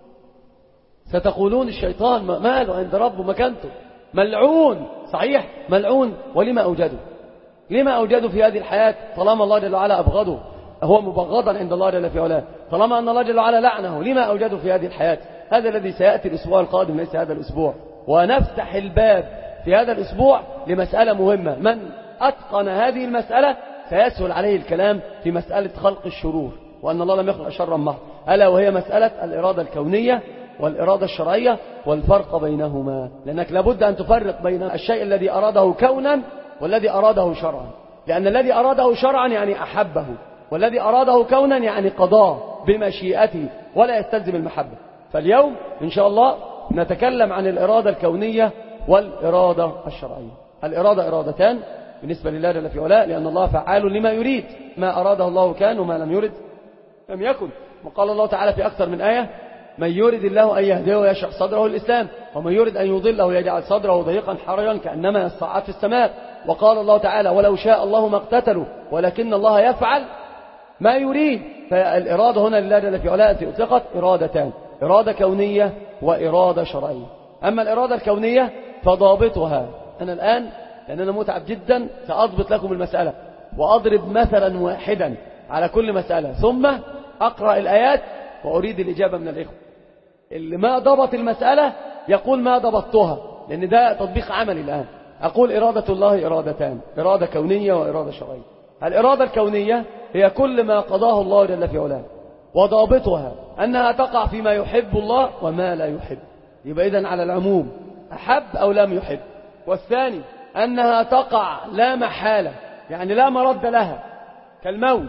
ستقولون الشيطان ماله عند ربه مكانته، ملعون. صحيح، ملعون. ولما أوجده؟ لما أوجده في هذه الحياة طالما الله جل وعلا أبغضه؟ هو مبغضا عند الله جل في علاه. طالما أن الله جل وعلا لعنه، لما أوجده في هذه الحياة؟ هذا الذي سيأتي الأسبوع القادم، ليس هذا الأسبوع. ونفتح الباب في هذا الأسبوع لمسألة مهمة. من أتقن هذه المسألة سيسهل عليه الكلام في مسألة خلق الشرور، وأن الله لم يخلق شرا محض، ألا وهي مسألة الإرادة الكونية والإرادة الشرعية والفرق بينهما. لأنك لابد أن تفرق بين الشيء الذي أراده كونا والذي أراده شرعا، لأن الذي أراده شرعا يعني أحبه، والذي أراده كونا يعني قضاه بمشيئته ولا يستلزم المحبة. فاليوم إن شاء الله نتكلم عن الإرادة الكونية والإرادة الشرعية. الإرادة إرادتان بالنسبة لله جل في علاه، لأن الله فعال لما يريد، ما أراده الله كان وما لم يرد لم يكن. وقال الله تعالى في أكثر من آية: من يرد الله أن يهديه ويشرح صدره الإسلام، ومن يرد أن يضله يجعل صدره ضيقا حرجا كأنما يصعد في السماء. وقال الله تعالى: ولو شاء الله ما اقتتلوا ولكن الله يفعل ما يريد. فالإرادة هنا لله جل في علاه أطلقت إرادتان: إرادة كونية وإرادة شرعية. أما الإرادة الكونية فضابطها، أنا الآن لأن أنا متعب جدا سأضبط لكم المسألة وأضرب مثلا واحدا على كل مسألة، ثم أقرأ الآيات وأريد الإجابة من الإخوة. اللي ما ضبط المسألة يقول ما ضبطتها، لأن ده تطبيق عملي الآن. أقول إرادة الله إرادتان: إرادة كونية وإرادة شرعية. الإرادة الكونية هي كل ما قضاه الله جل في علاه، وضابطها أنها تقع فيما يحب الله وما لا يحب. يبقى إذن على العموم، أحب أو لم يحب. والثاني أنها تقع لا محالة، يعني لا مرد لها، كالموت.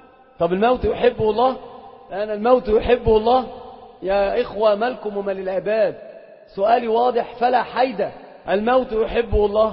طب الموت يحبه الله؟ لأن الموت يحبه الله. يا إخوة، ملكم وما للعباد، سؤالي واضح فلا حيدة. الموت يحبه الله،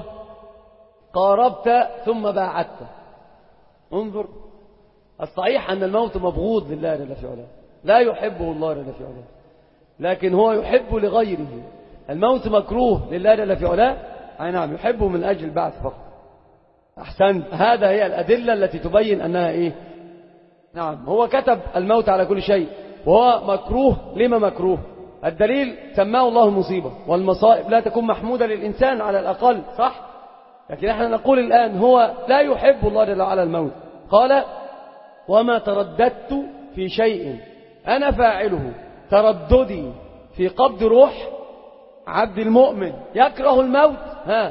قاربت ثم باعدت. انظر، الصحيح أن الموت مبغوض لله جل في علاه، لا يحبه الله جل في علاه، لكن هو يحب لغيره. الموت مكروه لله جل في علاه، أي نعم، يحبه من أجل البعث فقط. أحسنت، هذا هي الأدلة التي تبين أنها إيه؟ نعم، هو كتب الموت على كل شيء، وهو مكروه. لما مكروه؟ الدليل سماه الله مصيبة، والمصائب لا تكون محمودة للإنسان على الأقل، صح؟ لكن احنا نقول الآن هو لا يحب الله جل وعلا الموت. قال: وما ترددت في شيء أنا فاعله ترددي في قبض روح عبد المؤمن يكره الموت، ها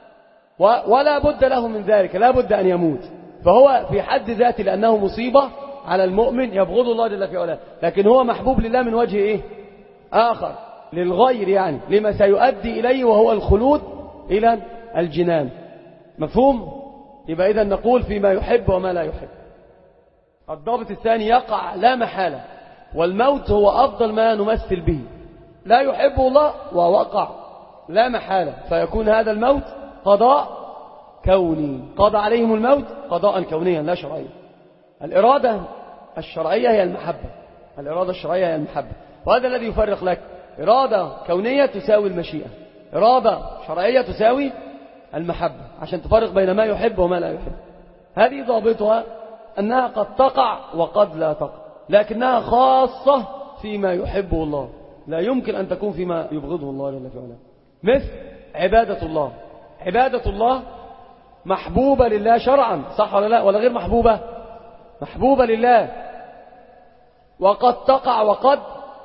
ولا بد له من ذلك، لا بد أن يموت. فهو في حد ذاته لأنه مصيبة على المؤمن يبغض الله جل في علاه، لكن هو محبوب لله من وجه إيه؟ آخر، للغير، يعني لما سيؤدي إليه وهو الخلود إلى الجنان. مفهوم؟ يبقى إذا نقول فيما يحب وما لا يحب. الضابط الثاني: يقع لا محالة، والموت هو أفضل ما نمثل به. لا يحبه الله ووقع لا محالة، فيكون هذا الموت قضاء كوني، قضى عليهم الموت قضاء كونيا لا شرعيا. الإرادة الشرعية هي المحبة، الإرادة الشرعية هي المحبة، وهذا الذي يفرق لك. إرادة كونية تساوي المشيئة، إرادة شرعية تساوي المحبة، عشان تفرق بين ما يحب وما لا يحب. هذه ضابطها أنها قد تقع وقد لا تقع، لكنها خاصة فيما يحبه الله، لا يمكن أن تكون فيما يبغضه الله جل في علاه. مثل عبادة الله، عبادة الله محبوبة لله شرعا، صح ولا لا؟ ولا غير محبوبة؟ محبوبة لله، وقد تقع وقد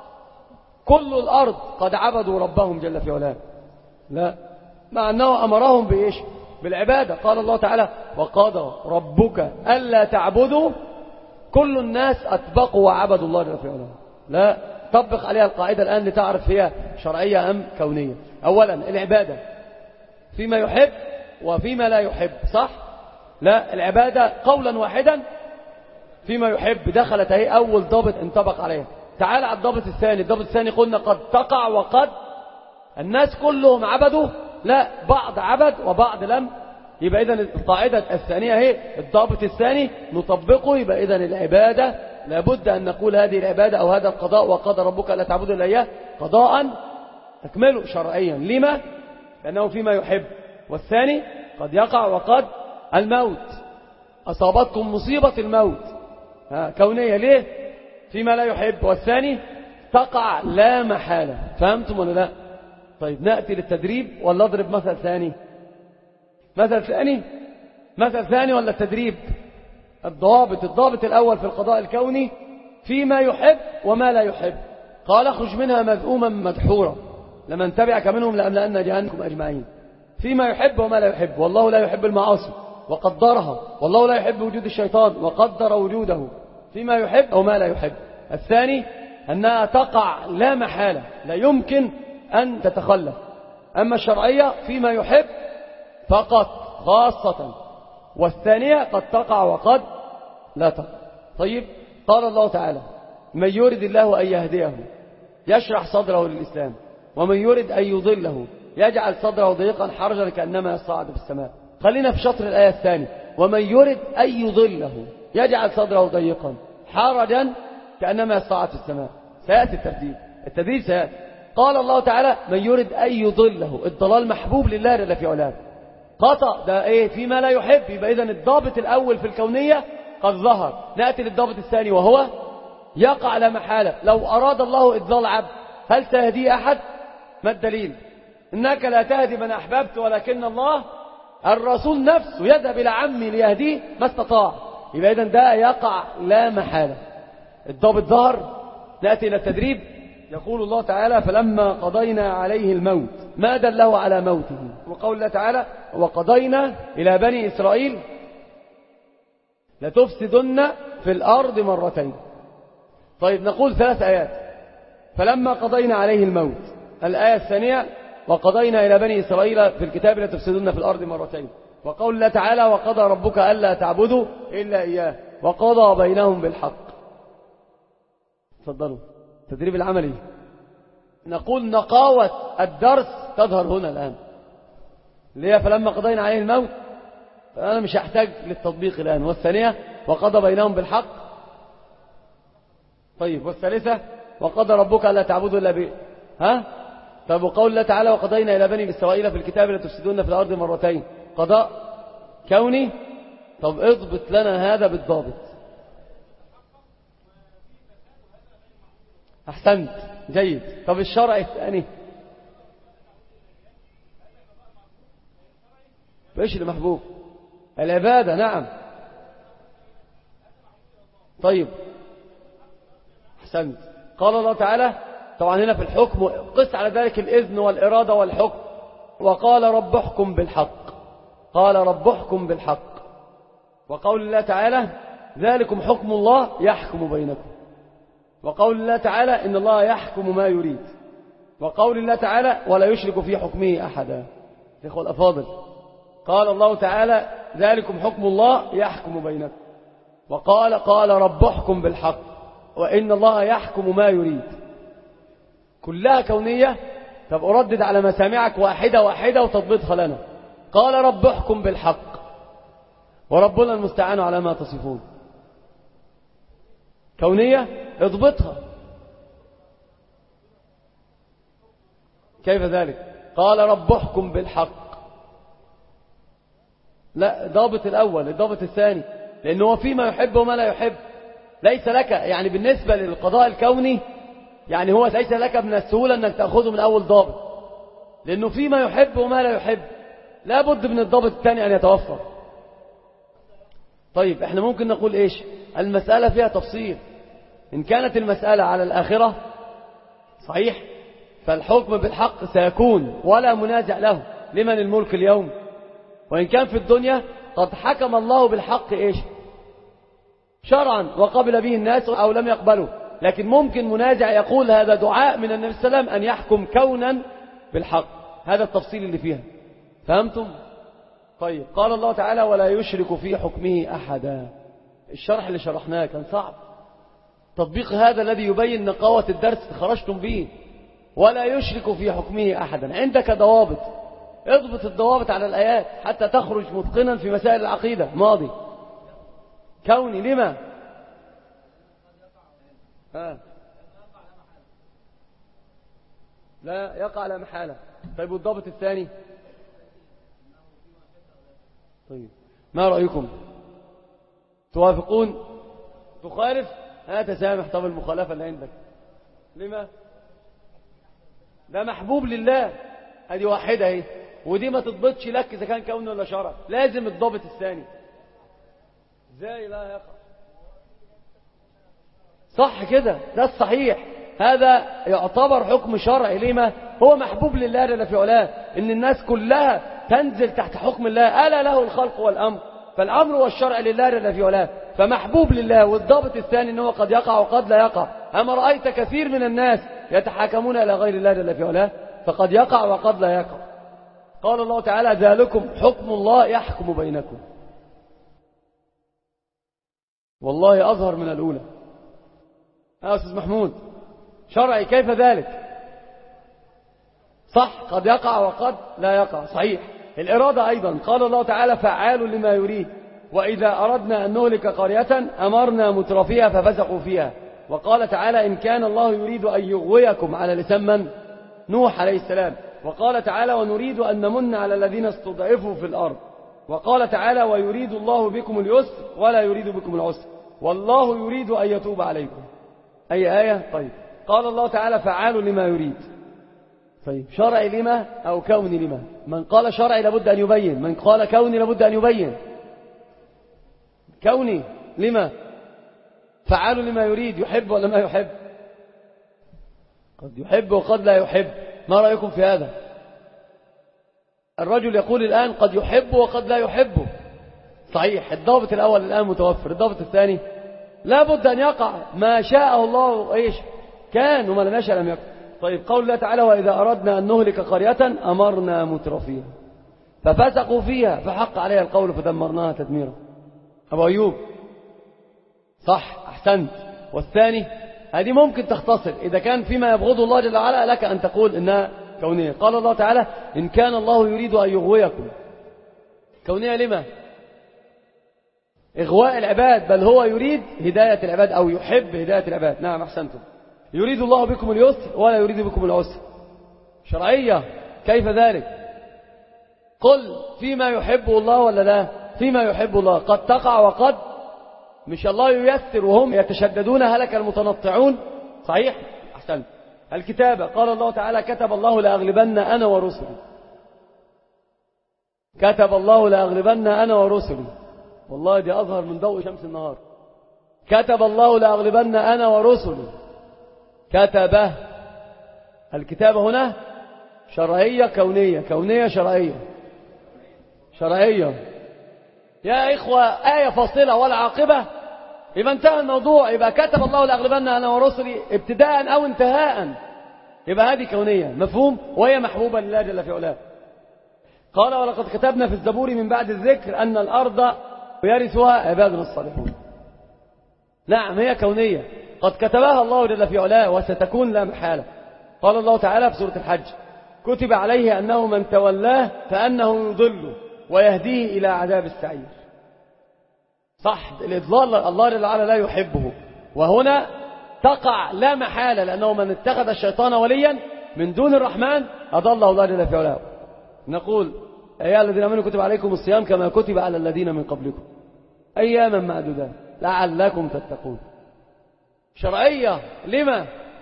كل الأرض قد عبدوا ربهم جل في علاه، لا، مع أنه أمرهم بإيش؟ بالعبادة. قال الله تعالى: وقضى ربك ألا تعبدوا، كل الناس أطبقوا وعبدوا الله جل في علاه. لا، طبق عليها القاعدة الآن لتعرف هي شرعية أم كونية؟ أولا العبادة فيما يحب وفيما لا يحب، صح؟ لا، العبادة قولا واحدا فيما يحب دخلت اهي أول ضابط انطبق عليها. تعال على الضابط الثاني. الضابط الثاني قلنا قد تقع وقد الناس كلهم عبدوا، لا بعض عبد وبعض لم. يبقى إذن القاعدة الثانية هي الضابط الثاني نطبقه. يبقى إذن العبادة لابد أن نقول هذه العبادة أو هذا القضاء وقضى ربك ألا تعبدوا إلا إياه قضاء تكمله شرعيا. لما؟ لأنه فيما يحب. والثاني قد يقع وقد الموت، أصابتكم مصيبة الموت ها كونية، ليه؟ فيما لا يحب. والثاني تقع لا محالة. فهمتم ولا لا؟ طيب نأتي للتدريب ولا اضرب مثل ثاني؟ مثل ثاني مثل ثاني ولا التدريب؟ الضابط الضابط الأول في القضاء الكوني فيما يحب وما لا يحب. قال اخرج منها مذءوما مدحورا لمن تبعك منهم لأملأن جهنم أجمعين. فيما يحب وما لا يحب. والله لا يحب المعاصي وقدرها، والله لا يحب وجود الشيطان وقدر وجوده. فيما يحب وما لا يحب. الثاني أنها تقع لا محالة، لا يمكن أن تتخلف. أما الشرعية فيما يحب فقط خاصة، والثانية قد تقع وقد لا تقع. طيب قال الله تعالى من يرد الله أن يهديه يشرح صدره للإسلام ومن يرد أن يضله يجعل صدره ضيقا حرجا كأنما يصعد في السماء. خلينا في شطر الآية الثانية. ومن يرد أن يضله يجعل صدره ضيقا حرجا كأنما يصعد في السماء. سيأتي الترتيب، التدريب سيأتي. قال الله تعالى من يرد أن يضله، الضلال محبوب لله جل في علاه. خطأ ده ايه؟ فيما لا يحب. يبقى إذن الضابط الأول في الكونية قد ظهر. نأتي للضابط الثاني وهو يقع لا محالة. لو أراد الله إضلال عبد هل سيهدي أحد؟ ما الدليل؟ إنك لا تهدي من أحببت ولكن الله. الرسول نفسه يذهب إلى عمي ليهديه ما استطاع. يبقى إذن ده يقع لا محالة. الضابط ظهر. نأتي إلى التدريب. يقول الله تعالى فلما قضينا عليه الموت ما دله على موته. وقول الله تعالى وقضينا إلى بني إسرائيل لتفسدن في الأرض مرتين. طيب نقول ثلاث آيات. فلما قضينا عليه الموت، الآية الثانية وقضينا إلى بني إسرائيل في الكتاب لتفسدن في الأرض مرتين. وقول الله تعالى وقضى ربك ألا تعبدوا إلا إياه وقضى بينهم بالحق. تفضلوا التدريب العملي. نقول نقاوة الدرس تظهر هنا الآن، اللي هي فلما قضينا عليه الموت، فأنا مش هحتاج للتطبيق الآن. والثانية وقضى بينهم بالحق. طيب والثالثة وقضى ربك ألا تعبدوا إلا به. ها؟ طيب وقول الله تعالى وقضينا إلى بني إسرائيل في الكتاب لتفسدون في الأرض مرتين. قضاء كوني. طب اضبط لنا هذا بالضابط. أحسنت، جيد. طب الشرع الثاني ايش اللي محبوب؟ العبادة. نعم. طيب أحسنت. قال الله تعالى طبعا هنا في الحكم قس على ذلك الإذن والإرادة والحكم. وقال رب احكم بالحق. قال رب احكم بالحق. وقول الله تعالى ذلكم حكم الله يحكم بينكم. وقول الله تعالى إن الله يحكم ما يريد. وقول الله تعالى ولا يشرك في حكمه أحدا. إخوة الأفاضل، قال الله تعالى ذلكم حكم الله يحكم بينكم. وقال قال رب احكم بالحق وإن الله يحكم ما يريد. كلها كونية. طب أردد على مسامعك واحدة واحدة وتضبطها لنا. قال رب احكم بالحق وربنا المستعان على ما تصفون. كونية، اضبطها. كيف ذلك؟ قال رب احكم بالحق. لا، ضابط الأول. الضابط الثاني لأنه هو فيما يحب وما لا يحب. ليس لك يعني بالنسبة للقضاء الكوني يعني هو ليس لك من السهولة أنك تأخذه من أول ضابط، لأنه فيما يحب وما لا يحب. لا بد من الضابط الثاني أن يتوفر. طيب احنا ممكن نقول ايش؟ المسألة فيها تفصيل. إن كانت المسألة على الآخرة صحيح فالحكم بالحق سيكون ولا منازع له لمن الملك اليوم. وإن كان في الدنيا قد حكم الله بالحق إيش؟ شرعا وقبل به الناس أو لم يقبلوا. لكن ممكن منازع يقول هذا دعاء من النبي صلى الله عليه وسلم أن يحكم كونا بالحق. هذا التفصيل اللي فيها. فهمتم؟ طيب قال الله تعالى ولا يشرك في حكمه أحدا. الشرح اللي شرحناه كان صعب. تطبيق هذا الذي يبين نقاوة الدرس خرجتم به. ولا يشرك في حكمه أحدا. عندك ضوابط، اضبط الضوابط على الآيات حتى تخرج متقنا في مسائل العقيدة. ماضي كوني لما ها لا يقع لا محالة. طيب والضابط الثاني؟ طيب ما رأيكم؟ توافقون؟ تخالف؟ ها تسامح. طب المخالفة اللي عندك لما؟ ده محبوب لله. هذه واحدة اهي، ودي ما تضبطش لك إذا كان كون ولا شرع. لازم الضابط الثاني. ازاي لا يقع؟ صح كده، ده الصحيح. هذا يعتبر حكم شرعي. لما؟ هو محبوب لله جل في علاه. ان الناس كلها تنزل تحت حكم الله. ألا له الخلق والأمر، فالأمر والشرع لله جل في علاه، فمحبوب لله. والضابط الثاني أنه قد يقع وقد لا يقع. أما رأيت كثير من الناس يتحاكمون إلى غير الله جل في علاه، فقد يقع وقد لا يقع. قال الله تعالى ذلكم حكم الله يحكم بينكم. والله أظهر من الأولى. يا أستاذ محمود شرعي كيف ذلك؟ صح، قد يقع وقد لا يقع. صحيح. الإرادة أيضا قال الله تعالى فعال لما يريد. وإذا أردنا أن نهلك قرية أمرنا مترفيها ففسقوا فيها. وقال تعالى إن كان الله يريد أن يغويكم على لسان من؟ نوح عليه السلام. وقال تعالى ونريد أن نمن على الذين استضعفوا في الأرض. وقال تعالى ويريد الله بكم اليسر ولا يريد بكم العسر والله يريد أن يتوب عليكم. أي آية؟ طيب قال الله تعالى فعال لما يريد. طيب شرعي لما أو كوني لما؟ من قال شرعي لابد أن يبين، من قال كوني لابد أن يبين. كوني لما؟ فعال لما يريد، يحب ولا ما يحب؟ قد يحب وقد لا يحب. ما رأيكم في هذا؟ الرجل يقول الآن قد يحب وقد لا يحب. صحيح. الضابط الأول الآن متوفر. الضابط الثاني لابد أن يقع ما شاء الله إيش كان وما لم يشاء لم يكن. طيب قول الله تعالى وإذا أردنا أن نهلك قرية أمرنا مترفيها ففسقوا فيها فحق عليها القول فدمرناها تدميرا. أبو أيوب صح، أحسنت. والثاني هذه ممكن تختصر إذا كان فيما يبغض الله جل وعلا لك أن تقول إنها كونية. قال الله تعالى إن كان الله يريد أن يغويكم. كونية لما؟ إغواء العباد، بل هو يريد هداية العباد أو يحب هداية العباد. نعم أحسنتم. يريد الله بكم اليسر ولا يريد بكم العسر. شرعية كيف ذلك؟ قل فيما يحبه الله ولا لا؟ فيما يحبه الله. قد تقع وقد مش الله ييسر وهم يتشددون هلك المتنطعون. صحيح أحسن. الكتابة قال الله تعالى كتب الله لأغلبن أنا ورسلي. كتب الله لأغلبن أنا ورسلي. والله دي أظهر من ضوء شمس النهار. كتب الله لأغلبن أنا ورسلي. كتبه. الكتابة هنا شرعية كونية. كونية شرعية. شرعية يا إخوة. آية فاصلة ولا عاقبة يبقى انتهى الموضوع. يبقى كتب الله لأغلبن أنا ورسلي ابتداء أو انتهاء. يبقى هذه كونية مفهوم وهي محبوبة لله جل في علاه. قال ولقد كتبنا في الزبور من بعد الذكر أن الأرض يرثها عبادنا الصالحون. نعم هي كونية قد كتبها الله جل في علاه وستكون لا محالة. قال الله تعالى في سورة الحج كتب عليه أنه من تولاه فأنه يضله ويهديه إلى عذاب السعير. صح. الإضلال الله جل وعلا لا يحبه. وهنا تقع لا محالة لأنه من اتخذ الشيطان وليا من دون الرحمن أضله الله جل في علاه. نقول أيها الذين آمنوا كتب عليكم الصيام كما كتب على الذين من قبلكم أياما معدودات لعلكم تتقون. شرعية لما؟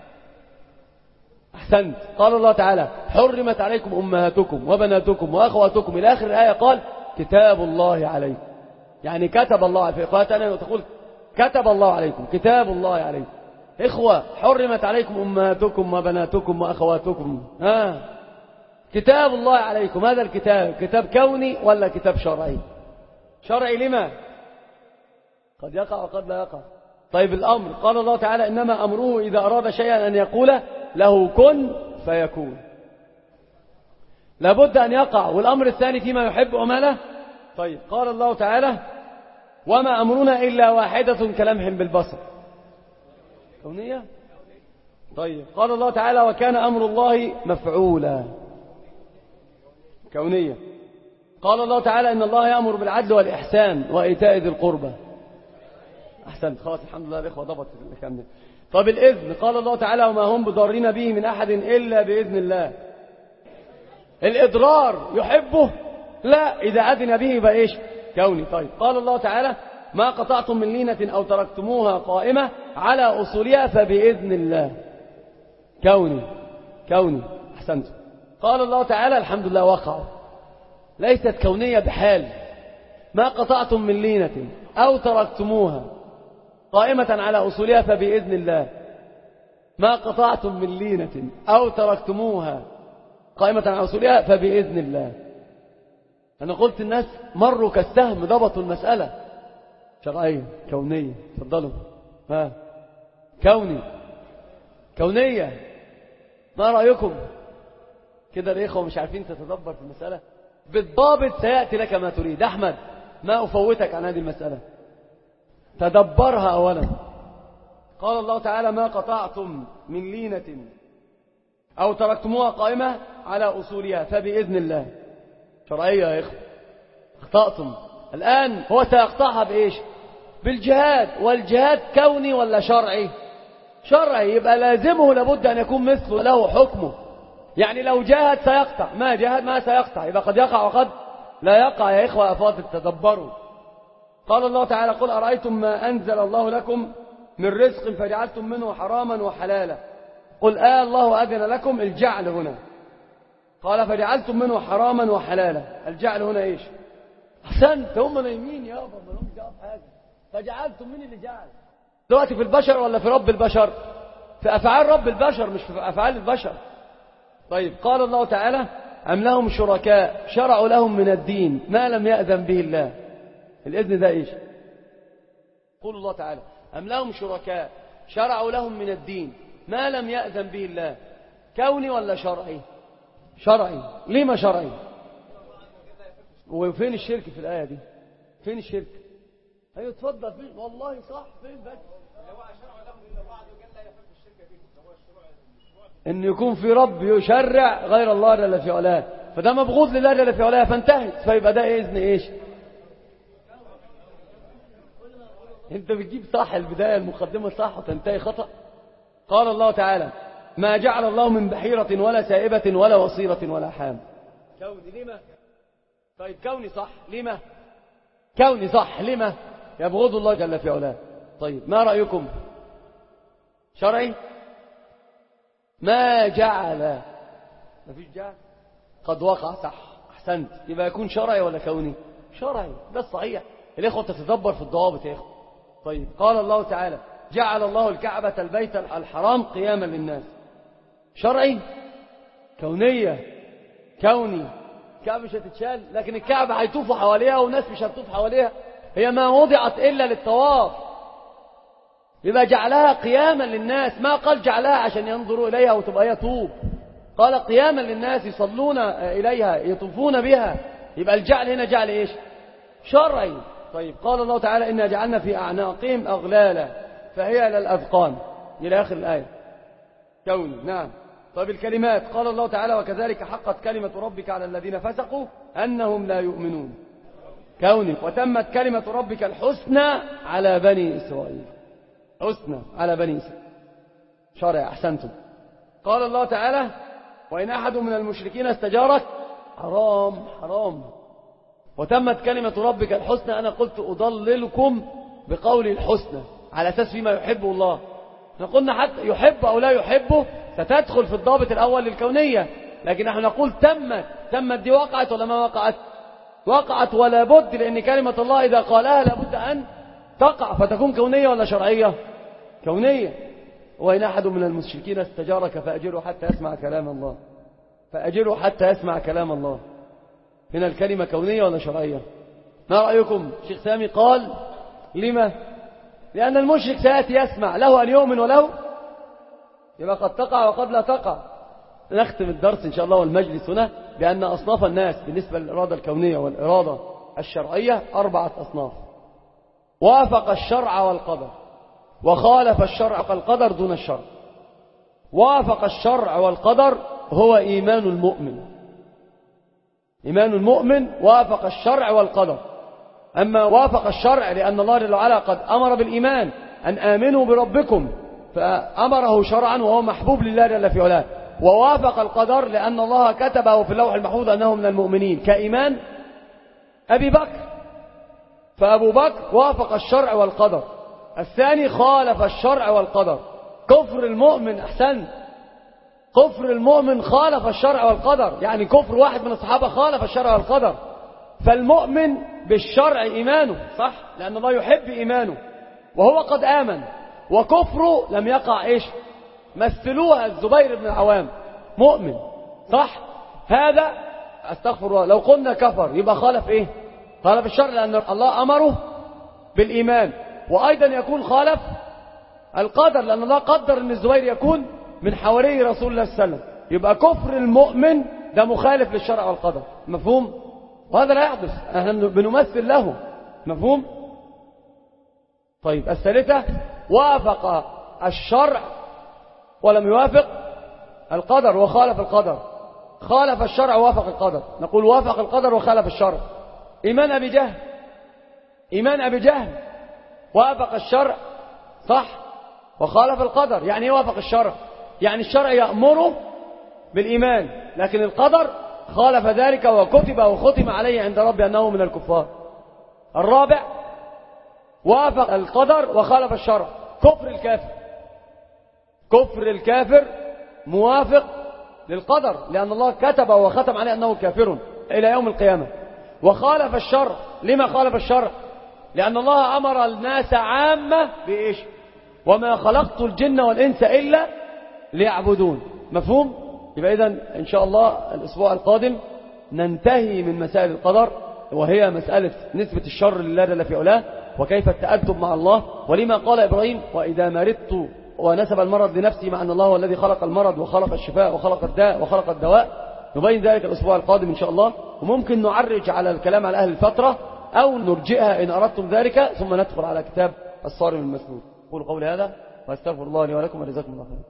أحسنت. قال الله تعالى حرمت عليكم أمهاتكم وبناتكم وأخواتكم إلى آخر الآية. قال كتاب الله عليكم يعني كتب الله عليكم. قالت أنا تقول كتب الله عليكم كتاب الله عليكم. إخوة حرمت عليكم أمهاتكم وبناتكم وأخواتكم. ها كتاب الله عليكم. هذا الكتاب كتاب كوني ولا كتاب شرعي؟ شرعي لما؟ قد يقع وقد لا يقع. طيب الأمر، قال الله تعالى إنما أمره إذا أراد شيئا أن يقول له كن فيكون. لابد أن يقع. والأمر الثاني فيما يحب وما. طيب قال الله تعالى وما أمرنا إلا واحدة كلمح بالبصر. كونية. طيب قال الله تعالى وكان أمر الله مفعولا. كونية. قال الله تعالى إن الله يأمر بالعدل والإحسان وإيتاء ذي القربى. أحسنت، خلاص الحمد لله الإخوة ضبط الكلام ده. طب الإذن، قال الله تعالى وما هم بضارين به من أحد إلا بإذن الله. الإضرار يحبه؟ لا، إذا أذن به يبقى إيش؟ كوني. طيب قال الله تعالى ما قطعتم من لينة أو تركتموها قائمة على أصولها فبإذن الله. كوني. كوني. أحسنت. قال الله تعالى الحمد لله وقعوا، ليست كونية بحال. ما قطعتم من لينة أو تركتموها قائمة على أصولها فبإذن الله. ما قطعتم من لينة أو تركتموها قائمة على أصولها فبإذن الله. أنا قلت الناس مروا كالسهم ضبطوا المسألة. شرعية. كونية. تفضلوا. ها. كوني. كونية. ما رأيكم كده الإخوة مش عارفين تتدبر في المسألة بالضابط؟ سيأتي لك ما تريد. أحمد ما أفوتك عن هذه المسألة، تدبرها أولا. قال الله تعالى ما قطعتم من لينة أو تركتموها قائمة على أصولها فبإذن الله. شرعية يا إخوة. اخطأتم. الآن هو سيقطعها بإيش؟ بالجهاد. والجهاد كوني ولا شرعي؟ شرعي. يبقى لازمه لابد أن يكون مثله له حكمه. يعني لو جاهد سيقطع، ما جاهد ما سيقطع. يبقى قد يقع وقد لا يقع. يا إخوة أفاضل تدبروا. قال الله تعالى قل أرأيتم ما أنزل الله لكم من رزق فجعلتم منه حراما وحلالا قل آه الله أذن لكم. الجعل هنا قال فجعلتم منه حراما وحلالا. الجعل هنا إيش؟ أحسنت. هم نايمين يابا ما لهم جواب حاجة. فجعلتم من اللي جعل دلوقتي في البشر ولا في رب البشر؟ في أفعال رب البشر مش في أفعال البشر. طيب قال الله تعالى أم لهم شركاء شرعوا لهم من الدين ما لم يأذن به الله. الإذن ده إيش؟ قول الله تعالى أم لهم شركاء شرعوا لهم من الدين ما لم يأذن به الله. كوني ولا شرعي؟ شرعي. ليه ما شرعي؟ وفين الشرك في الآية دي؟ فين الشرك؟ أيوة اتفضل. فين؟ والله صح. فين بس؟ إن يكون في رب يشرع غير الله جل في علاه، فده مبغوض لله جل في علاه فانتهت. فيبقى ده إذن إيش؟ انت بتجيب صح البداية المقدمة صح وتنتهي خطأ. قال الله تعالى ما جعل الله من بحيرة ولا سائبة ولا وصيرة ولا حام. كوني. لما؟ طيب كوني صح. لما؟ كوني صح. لما؟ يبغض الله جل في علاه. طيب ما رأيكم؟ شرعي؟ ما جعل. ما فيش جعل. قد وقع. صح. أحسنت. يبقى يكون شرعي ولا كوني؟ شرعي. ده الصحيح. الإخوة تتدبر في الضوابط يا إخوة. طيب قال الله تعالى جعل الله الكعبة البيت الحرام قياما للناس. شرعي؟ كونية. كوني. الكعبة مش هتتشال، لكن الكعبة هيطوفوا حواليها والناس مش هتطوف حواليها. هي ما وضعت إلا للطواف. يبقى جعلها قياما للناس. ما قال جعلها عشان ينظروا إليها وتبقى هي طوب. قال قياما للناس يصلون إليها يطوفون بها. يبقى الجعل هنا جعل إيش؟ شرعي. طيب قال الله تعالى إنا جعلنا في أعناقهم أغلالا فهي للأذقان إلى آخر الآية. كوني. نعم. طيب الكلمات قال الله تعالى وكذلك حقت كلمة ربك على الذين فسقوا أنهم لا يؤمنون. كوني. وتمت كلمة ربك الحسنى على بني إسرائيل. حسنى على بني إسرائيل. شرع. أحسنتم. قال الله تعالى وإن أحد من المشركين استجارك حرام. حرام. وتمت كلمة ربك الحسنى. أنا قلت أضللكم بقول الحسنى على أساس فيما يحبه الله. احنا قلنا حتى يحب أو لا يحبه ستدخل في الضابط الأول للكونية، لكن نحن نقول تمت. تمت دي وقعت ولا ما وقعت؟ وقعت ولا بد، لأن كلمة الله إذا قالها لابد أن تقع، فتكون كونية ولا شرعية؟ كونية. وإن أحد من المشركين استجارك فأجره حتى يسمع كلام الله. فأجره حتى يسمع كلام الله. هنا الكلمة كونية ولا شرعية؟ ما رأيكم؟ شيخ سامي قال لما؟ لأن المشرك سيأتي يسمع، له أن يؤمن وله يبقى قد تقع وقد لا تقع. نختم الدرس إن شاء الله والمجلس هنا بأن أصناف الناس بالنسبة للإرادة الكونية والإرادة الشرعية أربعة أصناف: وافق الشرع والقدر، وخالف الشرع والقدر دون الشرع. وافق الشرع والقدر هو إيمان المؤمن، إيمان المؤمن وافق الشرع والقدر. أما وافق الشرع لأن الله جل وعلا قد أمر بالإيمان، أن آمنوا بربكم، فأمره شرعا وهو محبوب لله جل في علاه. ووافق القدر لأن الله كتبه في اللوح المحفوظ أنه من المؤمنين، كإيمان أبي بكر، فأبو بكر وافق الشرع والقدر. الثاني خالف الشرع والقدر، كفر المؤمن، أحسن، كفر المؤمن خالف الشرع والقدر، يعني كفر واحد من الصحابة خالف الشرع والقدر. فالمؤمن بالشرع إيمانه صح، لأن الله يحب إيمانه وهو قد آمن، وكفره لم يقع إيش؟ مثلوها الزبير بن العوام، مؤمن صح، هذا استغفر الله لو قلنا كفر يبقى خالف إيه؟ خالف الشرع، لأن الله أمره بالإيمان. وأيضا يكون خالف القدر، لأن الله قدر أن الزبير يكون من حواري رسول الله صلى الله عليه وسلم. يبقى كفر المؤمن ده مخالف للشرع والقدر، مفهوم؟ وهذا لا يحدث، احنا بنمثل له، مفهوم؟ طيب الثالثة وافق الشرع ولم يوافق القدر وخالف القدر. خالف الشرع ووافق القدر، نقول وافق القدر وخالف الشرع. إيمان أبي جهل، إيمان أبي جهل وافق الشرع صح وخالف القدر. يعني ايه وافق الشرع؟ يعني الشرع يأمره بالإيمان، لكن القدر خالف ذلك وكتب وختم عليه عند ربي أنه من الكفار. الرابع وافق القدر وخالف الشرع، كفر الكافر. كفر الكافر موافق للقدر، لأن الله كتب وختم عليه أنه كافر إلى يوم القيامة. وخالف الشرع، لما خالف الشرع؟ لأن الله أمر الناس عامة بإيش؟ وما خلقت الجن والإنس إلا ليعبدون، مفهوم؟ يبقى إذن إن شاء الله الأسبوع القادم ننتهي من مسائل القدر، وهي مسألة نسبة الشر لله جل في علاه، وكيف التأدب مع الله، ولما قال إبراهيم وإذا مرضت، ونسب المرض لنفسي مع أن الله هو الذي خلق المرض وخلق الشفاء وخلق الداء وخلق الدواء. نبين ذلك الأسبوع القادم إن شاء الله، وممكن نعرج على الكلام على أهل الفترة أو نرجئها إن أردتم ذلك، ثم ندخل على كتاب الصارم المسلول. قولوا قولي هذا واستغفر الله لي ولكم وجزاكم الله خيرا.